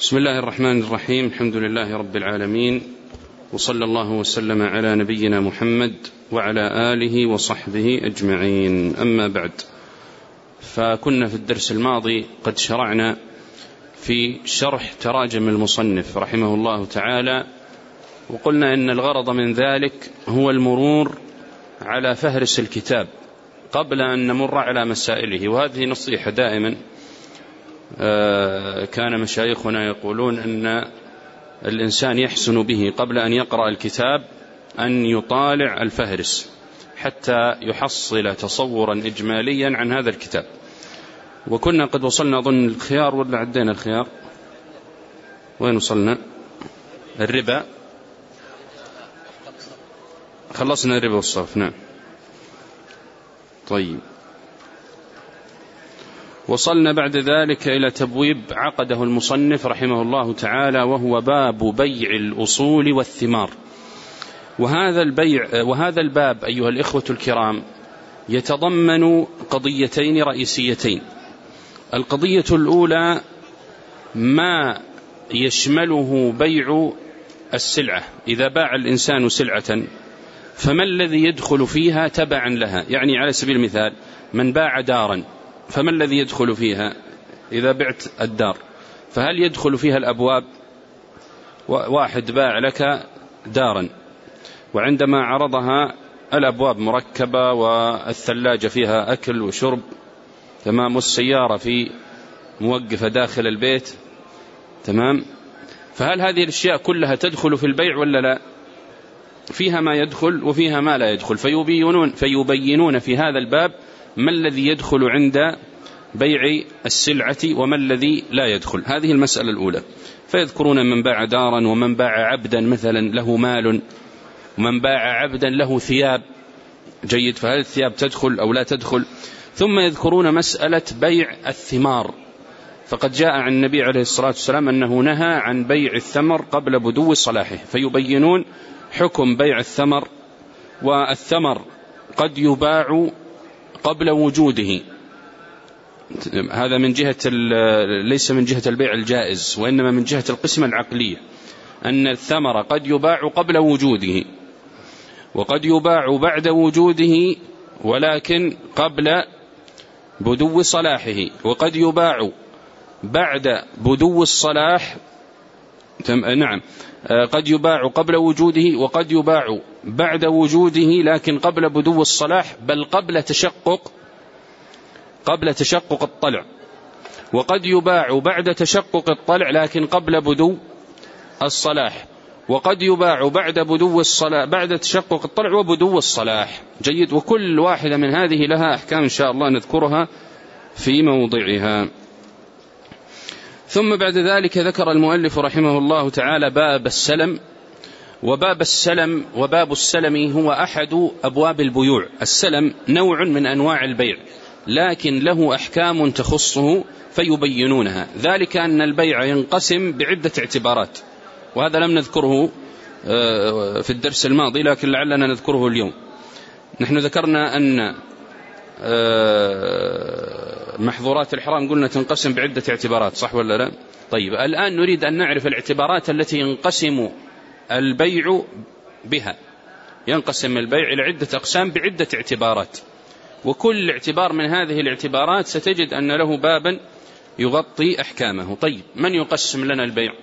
بسم الله الرحمن الرحيم. الحمد لله رب العالمين، وصلى الله وسلم على نبينا محمد وعلى آله وصحبه أجمعين. أما بعد، فكنا في الدرس الماضي قد شرعنا في شرح تراجم المصنف رحمه الله تعالى، وقلنا إن الغرض من ذلك هو المرور على فهرس الكتاب قبل أن نمر على مسائله. وهذه نصيحة دائما كان مشايخنا يقولون أن الإنسان يحسن به قبل أن يقرأ الكتاب أن يطالع الفهرس حتى يحصل تصورا إجماليا عن هذا الكتاب. وكنا قد وصلنا أظن الخيار، ولا عدينا الخيار؟ وين وصلنا؟ الربا، خلصنا الربا والصرف. نعم. طيب، وصلنا بعد ذلك إلى تبويب عقده المصنف رحمه الله تعالى، وهو باب بيع الأصول والثمار. وهذا الباب أيها الإخوة الكرام يتضمن قضيتين رئيسيتين. القضية الأولى ما يشمله بيع السلعة. إذا باع الإنسان سلعة فما الذي يدخل فيها تبعا لها؟ يعني على سبيل المثال، من باع دارا فما الذي يدخل فيها؟ إذا بعت الدار فهل يدخل فيها الأبواب؟ واحد باع لك دارا وعندما عرضها الأبواب مركبة والثلاجة فيها أكل وشرب تمام، والسيارة في موقفة داخل البيت تمام، فهل هذه الأشياء كلها تدخل في البيع ولا لا؟ فيها ما يدخل وفيها ما لا يدخل، فيبينون في هذا الباب ما الذي يدخل عند بيع السلعة وما الذي لا يدخل. هذه المسألة الأولى. فيذكرون من باع دارا ومن باع عبدا مثلا له مال، ومن باع عبدا له ثياب. جيد، فهل الثياب تدخل أو لا تدخل؟ ثم يذكرون مسألة بيع الثمار، فقد جاء عن النبي عليه الصلاة والسلام أنه نهى عن بيع الثمر قبل بدو صلاحه، فيبينون حكم بيع الثمر. والثمر قد يباع قبل وجوده، هذا من جهة ليس من جهة البيع الجائز، وإنما من جهة القسمة العقلية، أن الثمر قد يباع قبل وجوده، وقد يباع بعد وجوده ولكن قبل بدو صلاحه، وقد يباع بعد بدو الصلاح. نعم، قد يباع قبل وجوده وقد يباع بعد وجوده لكن قبل بدو الصلاح، بل قبل تشقق الطلع، وقد يباع بعد تشقق الطلع لكن قبل بدو الصلاح، وقد يباع بعد بدو الصلاح بعد تشقق الطلع وبدو الصلاح. جيد، وكل واحدة من هذه لها أحكام إن شاء الله نذكرها في موضعها. ثم بعد ذلك ذكر المؤلف رحمه الله تعالى باب السلم. وباب السلم هو أحد أبواب البيوع. السلم نوع من أنواع البيع لكن له أحكام تخصه فيبينونها. ذلك أن البيع ينقسم بعدة اعتبارات، وهذا لم نذكره في الدرس الماضي لكن لعلنا نذكره اليوم. نحن ذكرنا أن محظورات الحرام قلنا تنقسم بعدة اعتبارات، صح ولا لا؟ طيب، الآن نريد أن نعرف الاعتبارات التي ينقسم البيع بها. ينقسم البيع إلى عدة أقسام بعدة اعتبارات، وكل اعتبار من هذه الاعتبارات ستجد أن له بابا يغطي أحكامه. طيب، من يقسم لنا البيع؟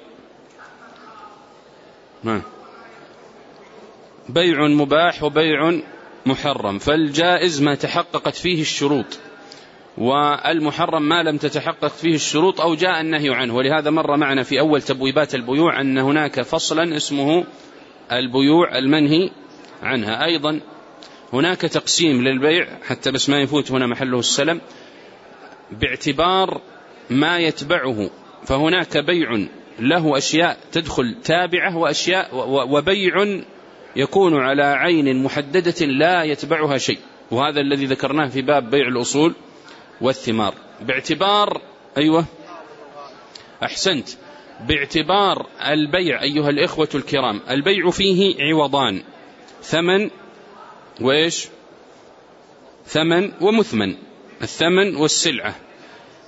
بيع مباح وبيع محرم. فالجائز ما تحققت فيه الشروط، والمحرم ما لم تتحقق فيه الشروط أو جاء النهي عنه. ولهذا مر معنا في أول تبويبات البيوع أن هناك فصلا اسمه البيوع المنهي عنها. أيضا هناك تقسيم للبيع، حتى بس ما يفوت هنا محله السلم، باعتبار ما يتبعه. فهناك بيع له أشياء تدخل تابعة وبيع يكون على عين محددة لا يتبعها شيء، وهذا الذي ذكرناه في باب بيع الأصول والثمار. باعتبار أحسنت، باعتبار البيع أيها الإخوة الكرام، البيع فيه عوضان، ثمن ثمن ومثمن، الثمن والسلعة.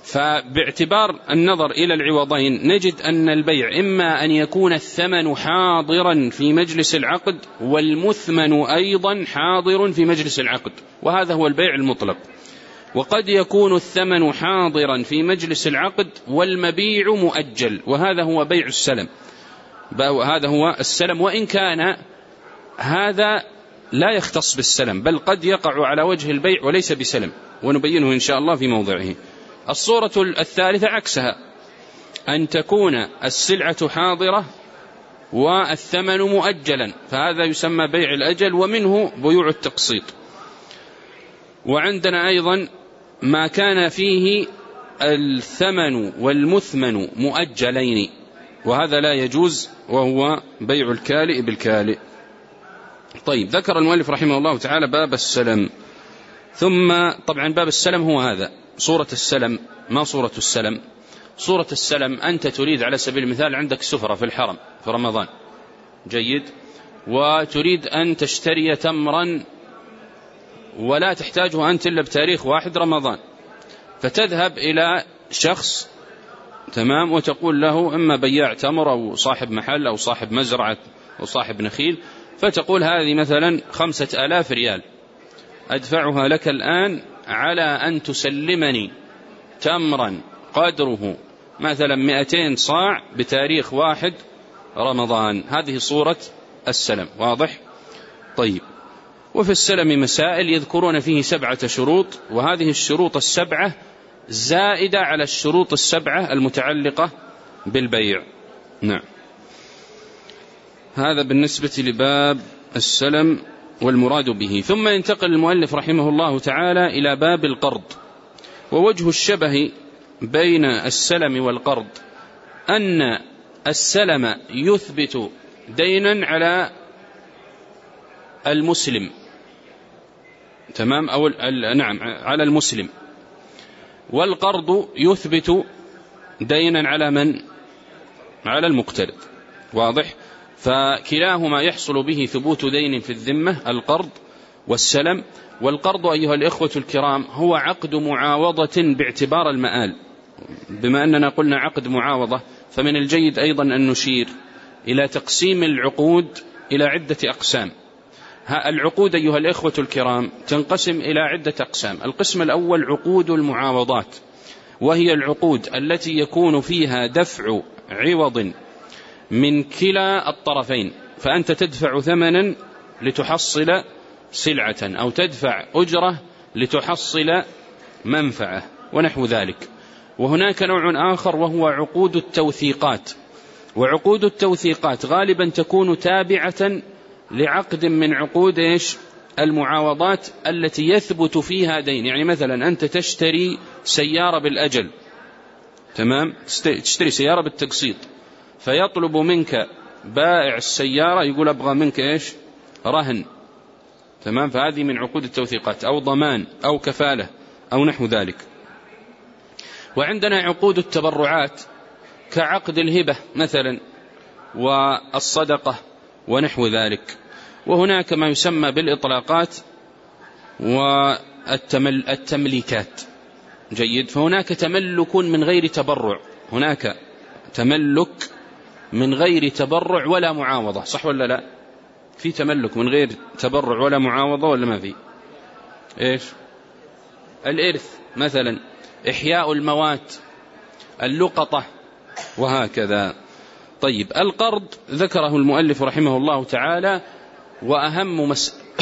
فباعتبار النظر إلى العوضين نجد أن البيع إما أن يكون الثمن حاضرا في مجلس العقد والمثمن أيضا حاضر في مجلس العقد، وهذا هو البيع المطلق. وقد يكون الثمن حاضرا في مجلس العقد والمبيع مؤجل، وهذا هو بيع السلم، هذا هو السلم، وإن كان هذا لا يختص بالسلم بل قد يقع على وجه البيع وليس بسلم، ونبينه إن شاء الله في موضعه. الصورة الثالثة عكسها، أن تكون السلعة حاضرة والثمن مؤجلا، فهذا يسمى بيع الأجل، ومنه بيوع التقسيط. وعندنا أيضا ما كان فيه الثمن والمثمن مؤجلين، وهذا لا يجوز، وهو بيع الكالئ بالكالئ. طيب، ذكر المؤلف رحمه الله تعالى باب السلم، ثم طبعا باب السلم هو هذا صورة السلم. ما صورة السلم؟ صورة السلم أنت تريد على سبيل المثال عندك سفرة في الحرم في رمضان، جيد، وتريد أن تشتري تمرا ولا تحتاجه أنت إلا بتاريخ 1 رمضان، فتذهب إلى شخص، تمام، وتقول له إما بياع تمر أو صاحب محل أو صاحب مزرعة أو صاحب نخيل، فتقول هذه مثلا 5000 ريال أدفعها لك الآن على أن تسلمني تمرا قدره مثلا 200 صاع بتاريخ 1 رمضان. هذه صورة السلم، واضح؟ طيب، وفي السلم مسائل يذكرون فيه 7 شروط، وهذه الشروط 7 زائدة على الشروط 7 المتعلقة بالبيع. نعم، هذا بالنسبة لباب السلم والمراد به. ثم ينتقل المؤلف رحمه الله تعالى إلى باب القرض. ووجه الشبه بين السلم والقرض أن السلم يثبت دينا على المسلم، تمام، أو نعم على المسلم، والقرض يثبت دينا على من؟ على المقترض، واضح؟ فكلاهما يحصل به ثبوت دين في الذمة، القرض والسلم. والقرض أيها الإخوة الكرام هو عقد معاوضة باعتبار المآل. بما أننا قلنا عقد معاوضة، فمن الجيد أيضا أن نشير إلى تقسيم العقود إلى عدة أقسام. العقود أيها الإخوة الكرام تنقسم إلى عدة أقسام. القسم الأول عقود المعاوضات، وهي العقود التي يكون فيها دفع عوض من كلا الطرفين، فأنت تدفع ثمنا لتحصل سلعة، أو تدفع أجرة لتحصل منفعة ونحو ذلك. وهناك نوع آخر وهو عقود التوثيقات، وعقود التوثيقات غالبا تكون تابعة لعقد من عقود المعاوضات التي يثبت فيها دين. يعني مثلا أنت تشتري سيارة بالأجل، تمام، تشتري سيارة بالتقسيط، فيطلب منك بائع السيارة يقول أبغى منك رهن، تمام، فهذه من عقود التوثيقات، أو ضمان أو كفالة أو نحو ذلك. وعندنا عقود التبرعات كعقد الهبة مثلا والصدقة ونحو ذلك. وهناك ما يسمى بالإطلاقات والتمليكات، جيد، فهناك تملك من غير تبرع، هناك تملك من غير تبرع ولا معاوضة، صح ولا لا؟ في تملك من غير تبرع ولا معاوضة ولا ما في؟ الإرث مثلا، إحياء الموات، اللقطة، وهكذا. طيب، القرض ذكره المؤلف رحمه الله تعالى، وأهم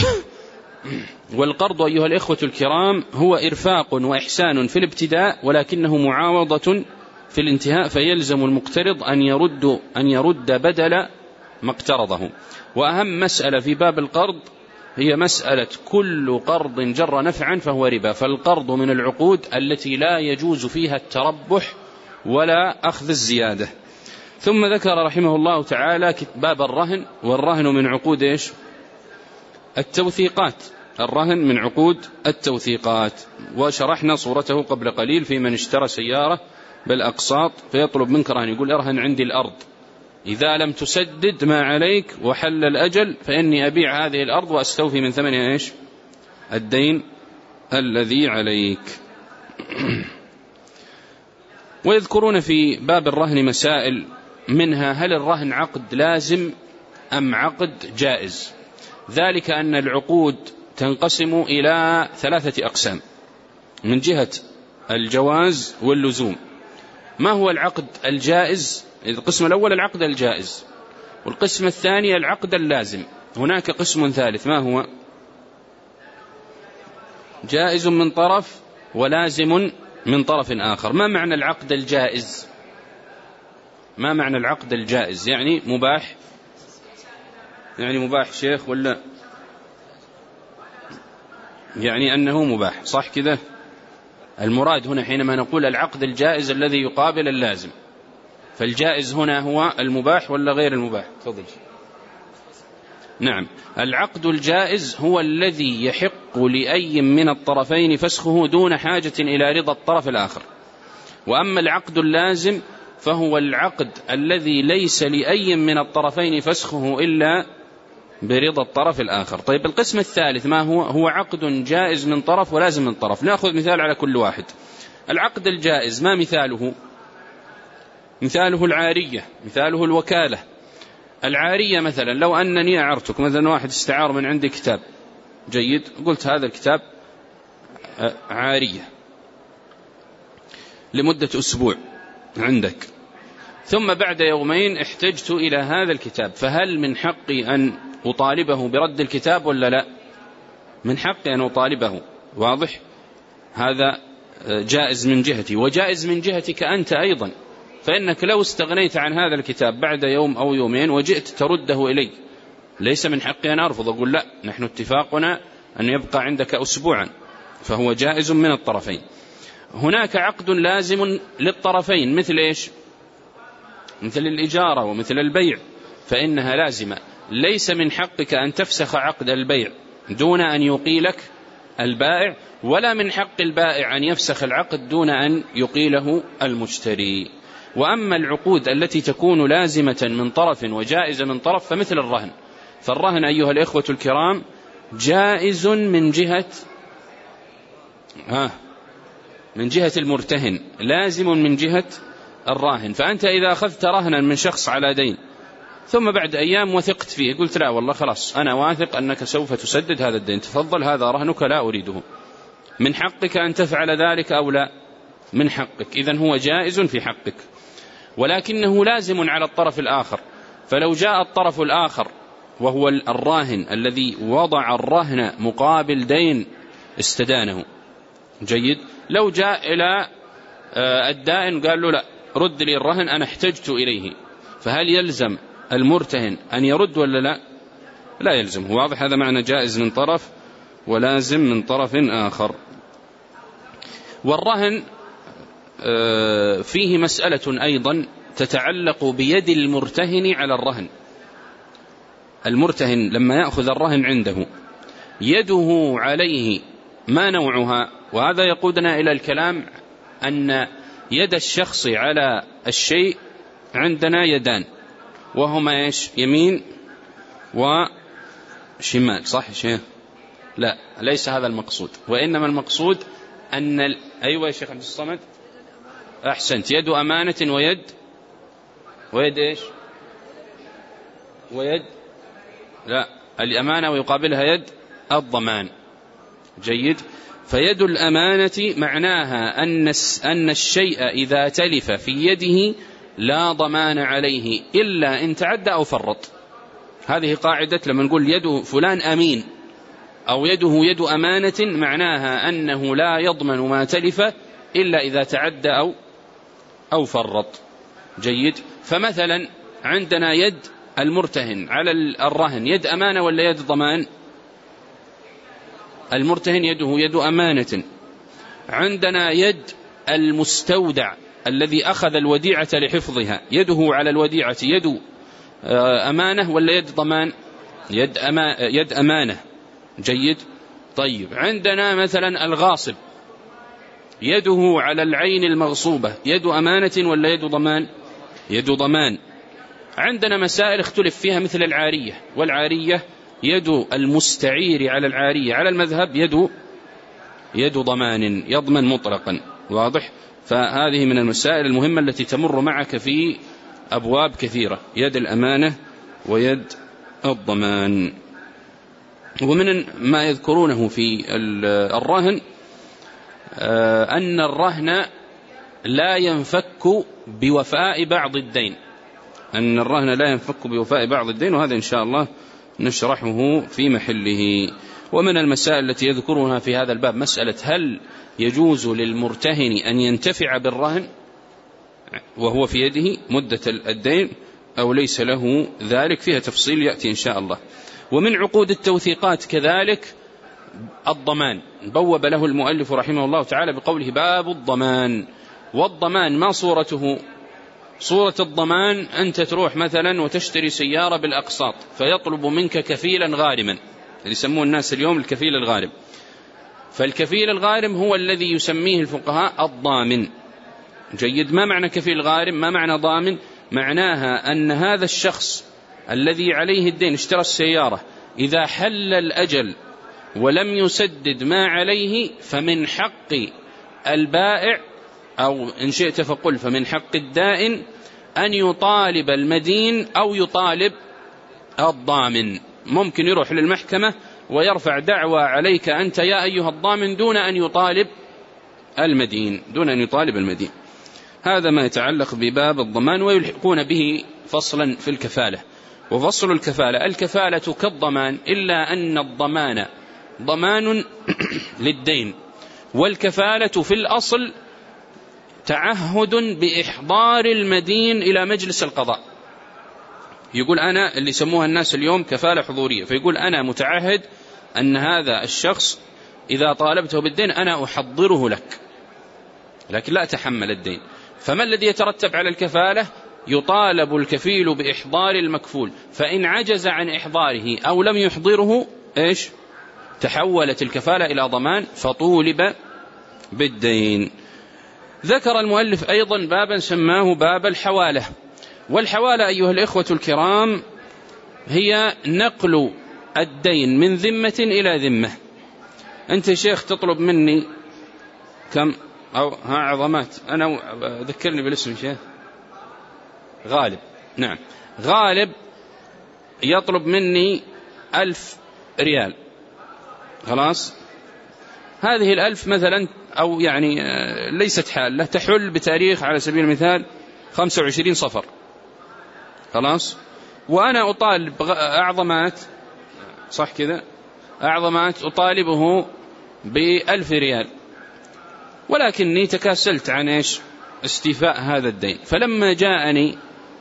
والقرض أيها الإخوة الكرام هو إرفاق وإحسان في الابتداء، ولكنه معاوضة في الانتهاء، فيلزم المقترض أن يرد بدل ما اقترضه. وأهم مسألة في باب القرض هي مسألة كل قرض جر نفعا فهو ربا، فالقرض من العقود التي لا يجوز فيها التربح ولا أخذ الزيادة. ثم ذكر رحمه الله تعالى باب الرهن، والرهن من عقود التوثيقات، الرهن من عقود التوثيقات، وشرحنا صورته قبل قليل في من اشترى سيارة بالأقساط فيطلب منك رهن، يقول ارهن عندي الأرض، إذا لم تسدد ما عليك وحل الأجل فإني أبيع هذه الأرض وأستوفي من ثمنها الدين الذي عليك. ويذكرون في باب الرهن مسائل، منها هل الرهن عقد لازم أم عقد جائز؟ ذلك أن العقود تنقسم إلى 3 أقسام من جهة الجواز واللزوم. ما هو العقد الجائز؟ القسم الأول العقد الجائز، والقسم الثاني العقد اللازم. هناك قسم ثالث، ما هو؟ جائز من طرف ولازم من طرف آخر. ما معنى العقد الجائز؟ ما معنى العقد الجائز؟ يعني مباح؟ يعني مباح شيخ ولا يعني أنه مباح؟ صح كذا؟ المراد هنا حينما نقول العقد الجائز الذي يقابل اللازم، فالجائز هنا هو المباح ولا غير المباح؟ تفضل. نعم، العقد الجائز هو الذي يحق لأي من الطرفين فسخه دون حاجة إلى رضا الطرف الآخر. وأما العقد اللازم فهو العقد الذي ليس لأي من الطرفين فسخه إلا برضا الطرف الآخر. طيب القسم الثالث ما هو؟ هو عقد جائز من طرف ولازم من طرف. نأخذ مثال على كل واحد. العقد الجائز ما مثاله؟ مثاله العارية، مثاله الوكالة. العارية مثلا لو أنني أعرتك، مثلا واحد استعار من عندي كتاب جيد، قلت هذا الكتاب عارية لمدة أسبوع عندك، ثم بعد يومين احتجت إلى هذا الكتاب، فهل من حقي أن أطالبه برد الكتاب ولا لا؟ من حقي أن أطالبه، واضح؟ هذا جائز من جهتي، وجائز من جهتك أنت أيضا، فإنك لو استغنيت عن هذا الكتاب بعد يوم أو يومين وجئت ترده إلي، ليس من حقي أن أرفض، أقول لا، نحن اتفاقنا أن يبقى عندك أسبوعا، فهو جائز من الطرفين. هناك عقد لازم للطرفين، مثل إيش؟ مثل الإجارة ومثل البيع، فإنها لازمة، ليس من حقك أن تفسخ عقد البيع دون أن يقيلك البائع، ولا من حق البائع أن يفسخ العقد دون أن يقيله المشتري. وأما العقود التي تكون لازمة من طرف وجائزة من طرف فمثل الرهن، فالرهن أيها الإخوة الكرام جائز من جهة المرتهن، لازم من جهة الراهن. فأنت إذا أخذت رهنا من شخص على دين ثم بعد أيام وثقت فيه، قلت لا والله خلاص أنا واثق أنك سوف تسدد هذا الدين، تفضل هذا رهنك لا أريده، من حقك أن تفعل ذلك أو لا؟ من حقك، إذن هو جائز في حقك، ولكنه لازم على الطرف الآخر. فلو جاء الطرف الآخر وهو الراهن الذي وضع الرهن مقابل دين استدانه، جيد، لو جاء إلى الدائن قال له لا رد لي الرهن أنا احتجت إليه، فهل يلزم المرتهن أن يرد ولا لا؟ لا يلزم. واضح؟ هذا معنى جائز من طرف ولازم من طرف آخر. والرهن فيه مسألة أيضا تتعلق بيد المرتهن على الرهن. المرتهن لما يأخذ الرهن عنده يده عليه ما نوعها؟ وهذا يقودنا إلى الكلام أن يد الشخص على الشيء عندنا يدان، وهما إيش؟ يمين وشمال، صح شيء؟ لا، ليس هذا المقصود، وإنما المقصود أن أيوة يا شيخ عبد الصمد، أحسنت، يد أمانة ويد إيش؟ ويد لا، الأمانة ويقابلها يد الضمان، جيد. فيد الأمانة معناها أن الشيء إذا تلف في يده لا ضمان عليه إلا إن تعدى أو فرط. هذه قاعدة لما نقول يد فلان أمين أو يده يد أمانة، معناها أنه لا يضمن ما تلف إلا إذا تعدى أو فرط، جيد. فمثلا عندنا يد المرتهن على الرهن يد أمانة ولا يد ضمان؟ المرتهن يده يد أمانة. عندنا يد المستودع الذي أخذ الوديعة لحفظها، يده على الوديعة يد أمانة ولا يد ضمان؟ يد أمانة، جيد. طيب عندنا مثلا الغاصب يده على العين المغصوبة يد أمانة ولا يد ضمان؟ يد ضمان. عندنا مسائل اختلف فيها مثل العارية، والعارية يد المستعير على العارية على المذهب يد ضمان، يضمن مطلقا، واضح. فهذه من المسائل المهمة التي تمر معك في أبواب كثيرة، يد الأمانة ويد الضمان. ومن ما يذكرونه في الرهن أن الرهن لا ينفك بوفاء بعض الدين، أن الرهن لا ينفك بوفاء بعض الدين، وهذا إن شاء الله نشرحه في محله. ومن المسائل التي يذكرونها في هذا الباب مسألة هل يجوز للمرتهن أن ينتفع بالرهن وهو في يده مدة الدين أو ليس له ذلك، فيها تفصيل يأتي إن شاء الله. ومن عقود التوثيقات كذلك الضمان، بوب له المؤلف رحمه الله تعالى بقوله باب الضمان. والضمان ما صورته؟ صورة الضمان أنت تروح مثلا وتشتري سيارة بالأقساط فيطلب منك كفيلا غارما، اللي يسمون الناس اليوم الكفيل الغارم. فالكفيل الغارم هو الذي يسميه الفقهاء الضامن. جيد. ما معنى كفيل غارم؟ ما معنى ضامن؟ معناها أن هذا الشخص الذي عليه الدين اشترى السيارة، إذا حل الأجل ولم يسدد ما عليه فمن حق البائع، أو إن شئت فقل فمن حق الدائن، أن يطالب المدين أو يطالب الضامن. ممكن يروح للمحكمة ويرفع دعوى عليك أنت يا أيها الضامن دون أن يطالب المدين، دون أن يطالب المدين. هذا ما يتعلق بباب الضمان. ويلحقون به فصلا في الكفالة. وفصل الكفالة: الكفالة كالضمان، إلا أن الضمان ضمان للدين، والكفالة في الأصل تعهد بإحضار المدين إلى مجلس القضاء. يقول أنا، اللي يسموها الناس اليوم كفالة حضورية، فيقول أنا متعهد أن هذا الشخص إذا طالبته بالدين أنا أحضره لك، لكن لا أتحمل الدين. فما الذي يترتب على الكفالة؟ يطالب الكفيل بإحضار المكفول، فإن عجز عن إحضاره أو لم يحضره إيش؟ تحولت الكفالة إلى ضمان فطولب بالدين. ذكر المؤلف أيضا بابا سماه باب الحوالة. والحوالة أيها الإخوة الكرام هي نقل الدين من ذمة إلى ذمة. أنت شيخ تطلب مني كم أو عظمات، أنا ذكرني بالاسم شيخ غالب، نعم غالب يطلب مني 1000 ريال، خلاص هذه 1000 مثلا، أو يعني ليست حالة، تحل بتاريخ على سبيل المثال 25 صفر، خلاص، وأنا أطالب أعظمات، صح كذا، أعظمات أطالبه ب1000 ريال، ولكني تكاسلت عن إيش؟ استيفاء هذا الدين. فلما جاءني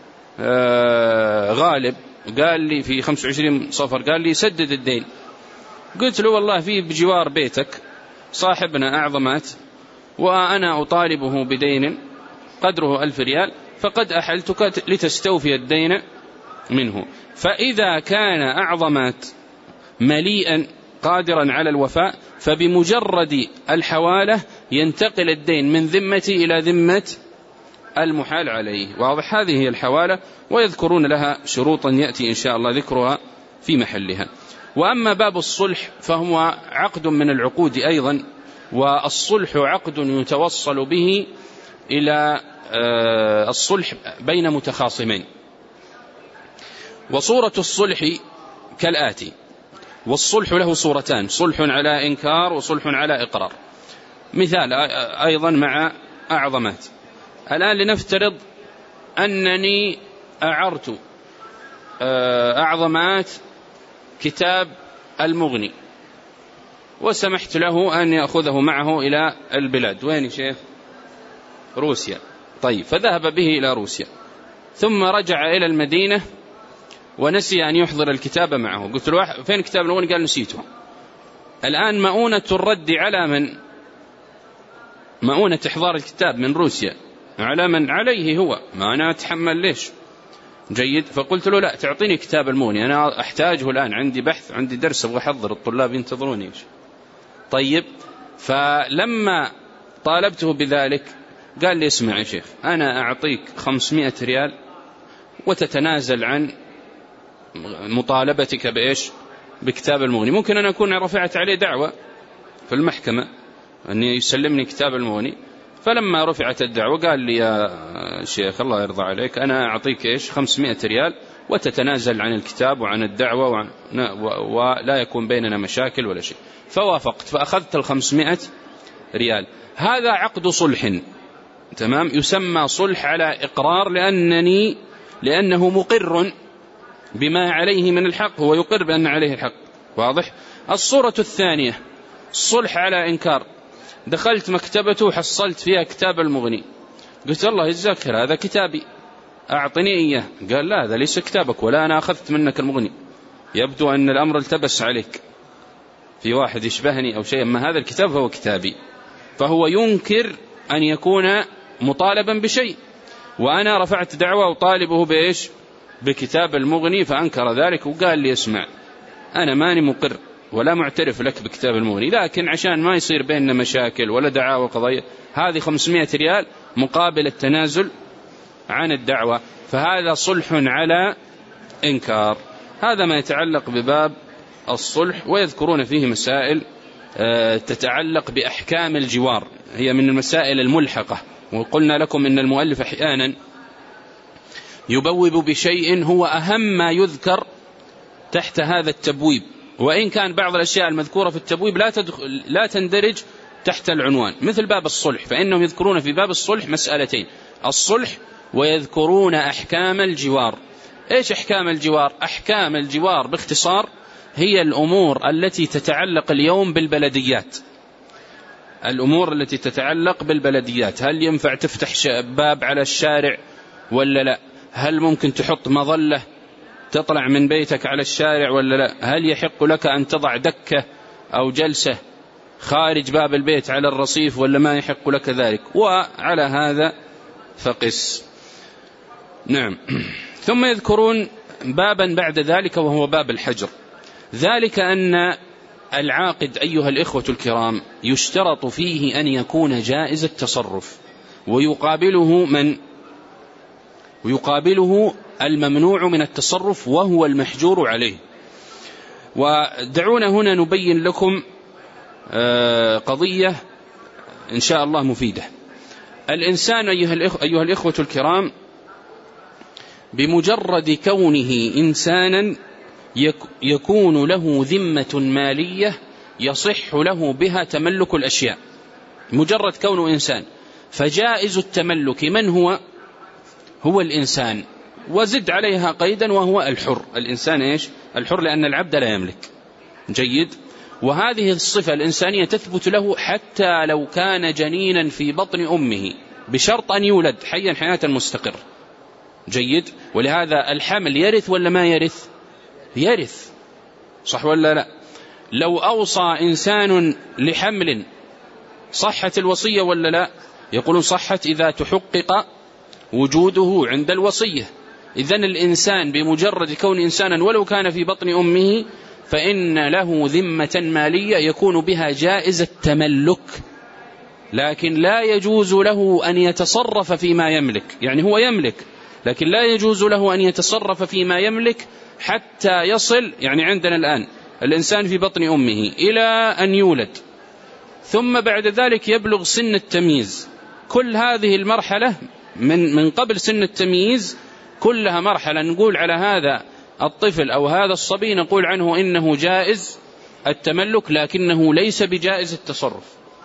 غالب قال لي في 25 صفر، قال لي سدد الدين. قلت له والله في بجوار بيتك صاحبنا أعظمات وأنا أطالبه بدين قدره 1000 ريال، فقد أحلتك لتستوفي الدين منه. فإذا كان أعظمات مليئا قادرا على الوفاء، فبمجرد الحوالة ينتقل الدين من ذمتي إلى ذمة المحال عليه. واضح؟ هذه هي الحوالة، ويذكرون لها شروطا يأتي إن شاء الله ذكرها في محلها. وأما باب الصلح فهو عقد من العقود أيضا، والصلح عقد يتوصل به إلى الصلح بين متخاصمين. وصورة الصلح كالآتي: والصلح له صورتان، صلح على إنكار وصلح على إقرار. مثال أيضا مع أعظمات. الآن لنفترض أنني أعرت أعظمات كتاب المغني وسمحت له أن يأخذه معه إلى البلاد. وين يا شيخ؟ روسيا. طيب، فذهب به إلى روسيا ثم رجع إلى المدينة ونسي أن يحضر الكتاب معه. قلت له فين كتاب المغني؟ قال نسيته. الآن مؤونة الرد على من؟ مؤونة إحضار الكتاب من روسيا على من؟ عليه هو، ما أنا أتحمل ليش؟ جيد. فقلت له لا، تعطيني كتاب المغني، أنا أحتاجه الآن، عندي بحث، عندي درس أبغى أحضر، الطلاب ينتظروني. طيب، فلما طالبته بذلك قال لي اسمع يا شيخ، أنا أعطيك 500 ريال وتتنازل عن مطالبتك بإيش؟ بكتاب المغني. ممكن أن أكون رفعت عليه دعوة في المحكمة أن يسلمني كتاب المغني، فلما رفعت الدعوة قال لي يا شيخ الله يرضى عليك أنا أعطيك 500 ريال وتتنازل عن الكتاب وعن الدعوة ولا يكون بيننا مشاكل ولا شيء. فوافقت فأخذت 500 ريال. هذا عقد صلح، تمام، يسمى صلح على إقرار لأنه مقر بما عليه من الحق، هو يقر بأن عليه الحق. واضح؟ الصورة الثانية الصلح على إنكار. دخلت مكتبته وحصلت فيها كتاب المغني، قلت الله يجزاك خير هذا كتابي أعطني إياه. قال لا هذا ليس كتابك ولا أنا أخذت منك المغني، يبدو أن الأمر التبس عليك في واحد يشبهني أو شيء، أما هذا الكتاب هو كتابي. فهو ينكر أن يكون مطالبا بشيء، وأنا رفعت دعوة وطالبه بإيش؟ بكتاب المغني، فأنكر ذلك وقال لي اسمع أنا ماني مقر ولا معترف لك بكتاب المغني، لكن عشان ما يصير بيننا مشاكل ولا دعاوى قضية هذه 500 ريال مقابل التنازل عن الدعوة. فهذا صلح على إنكار. هذا ما يتعلق بباب الصلح، ويذكرون فيه مسائل تتعلق بأحكام الجوار، هي من المسائل الملحقة. وقلنا لكم إن المؤلف أحيانا يبوب بشيء هو أهم ما يذكر تحت هذا التبويب، وإن كان بعض الأشياء المذكورة في التبويب لا تندرج تحت العنوان، مثل باب الصلح، فإنهم يذكرون في باب الصلح مسألتين: الصلح ويذكرون أحكام الجوار. إيش أحكام الجوار؟ أحكام الجوار باختصار هي الأمور التي تتعلق اليوم بالبلديات. الأمور التي تتعلق بالبلديات، هل ينفع تفتح باب على الشارع ولا لا؟ هل ممكن تحط مظلة تطلع من بيتك على الشارع ولا لا؟ هل يحق لك أن تضع دكة أو جلسة خارج باب البيت على الرصيف ولا ما يحق لك ذلك؟ وعلى هذا فقس. نعم. ثم يذكرون بابا بعد ذلك وهو باب الحجر. ذلك أن العاقد أيها الإخوة الكرام يشترط فيه أن يكون جائز التصرف، ويقابله الممنوع من التصرف وهو المحجور عليه. ودعونا هنا نبين لكم قضية إن شاء الله مفيدة. الإنسان أيها الإخوة الكرام بمجرد كونه إنسانا يكون له ذمة مالية يصح له بها تملك الأشياء، مجرد كونه إنسان. فجائز التملك من هو؟ هو الإنسان، وزد عليها قيدا وهو الحر. الإنسان إيش؟ الحر، لأن العبد لا يملك. جيد. وهذه الصفة الإنسانية تثبت له حتى لو كان جنينا في بطن أمه، بشرط أن يولد حيا حياة مستقر. جيد. ولهذا الحمل يرث ولا ما يرث؟ يرث، صح ولا لا؟ لو أوصى إنسان لحمل صحت الوصية ولا لا؟ يقولون صحت إذا تحقق وجوده عند الوصية. إذن الإنسان بمجرد كون إنسانا ولو كان في بطن أمه فإن له ذمة مالية يكون بها جائز التملك، لكن لا يجوز له أن يتصرف فيما يملك. يعني هو يملك لكن لا يجوز له أن يتصرف فيما يملك حتى يصل، يعني عندنا الآن الإنسان في بطن أمه إلى أن يولد، ثم بعد ذلك يبلغ سن التمييز. كل هذه المرحلة من قبل سن التمييز كلها مرحلة نقول على هذا الطفل أو هذا الصبي نقول عنه إنه جائز التملك، لكنه ليس بجائز التصرف.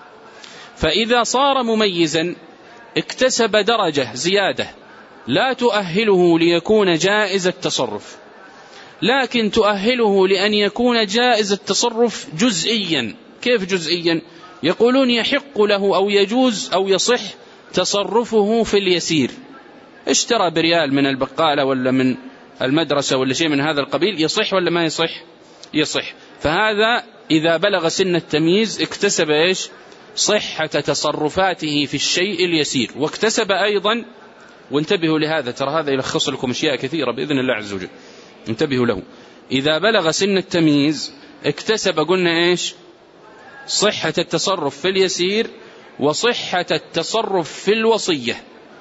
فإذا صار مميزا اكتسب درجة زيادة لا تؤهله ليكون جائز التصرف، لكن تؤهله لأن يكون جائز التصرف جزئيا. كيف جزئيا؟ يقولون يحق له أو يجوز أو يصح تصرفه في اليسير. اشترى بريال من البقالة ولا من المدرسة ولا شيء من هذا القبيل، يصح ولا ما يصح؟ يصح. فهذا إذا بلغ سن التمييز اكتسب إيش؟ صحة تصرفاته في الشيء اليسير، واكتسب أيضا، وانتبهوا لهذا ترى هذا يلخص لكم أشياء كثيرة بإذن الله عز وجل، انتبهوا له. إذا بلغ سن التمييز اكتسب قلنا إيش؟ صحة التصرف في اليسير وصحة التصرف في الوصية،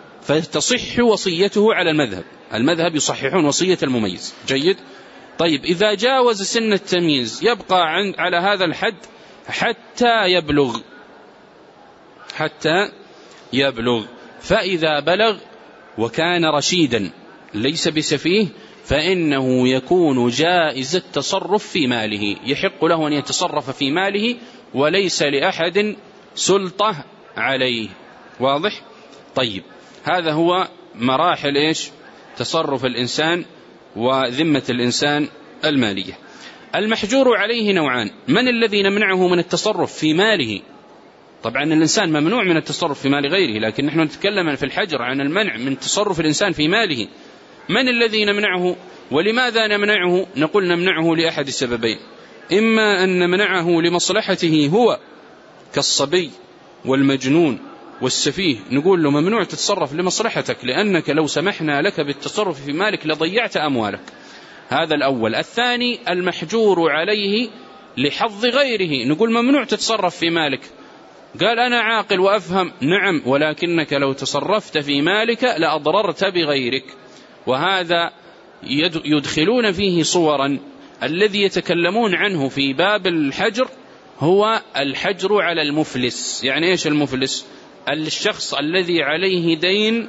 فتصح وصيته على المذهب يصححون وصية المميز. جيد. طيب إذا جاوز سن التمييز يبقى على هذا الحد حتى يبلغ. فإذا بلغ وكان رشيدا ليس بسفيه فإنه يكون جائز التصرف في ماله، يحق له أن يتصرف في ماله وليس لأحد سلطة عليه. واضح؟ طيب، هذا هو مراحل إيش؟ تصرف الإنسان وذمة الإنسان المالية. المحجور عليه نوعان: من الذي نمنعه من التصرف في ماله؟ طبعا الإنسان ممنوع من التصرف في مال غيره، لكن نحن نتكلم في الحجر عن المنع من تصرف الإنسان في ماله. من الذي نمنعه؟ ولماذا نمنعه؟ نقول نمنعه لأحد السببين: إما أن نمنعه لمصلحته هو كالصبي والمجنون والسفيه، نقول له ممنوع تتصرف لمصلحتك، لأنك لو سمحنا لك بالتصرف في مالك لضيعت أموالك. هذا الأول. الثاني المحجور عليه لحظ غيره، نقول ممنوع تتصرف في مالك. قال أنا عاقل وأفهم، نعم، ولكنك لو تصرفت في مالك لأضررت بغيرك. وهذا يدخلون فيه صورا. الذي يتكلمون عنه في باب الحجر هو الحجر على المفلس. يعني إيش المفلس؟ الشخص الذي عليه دين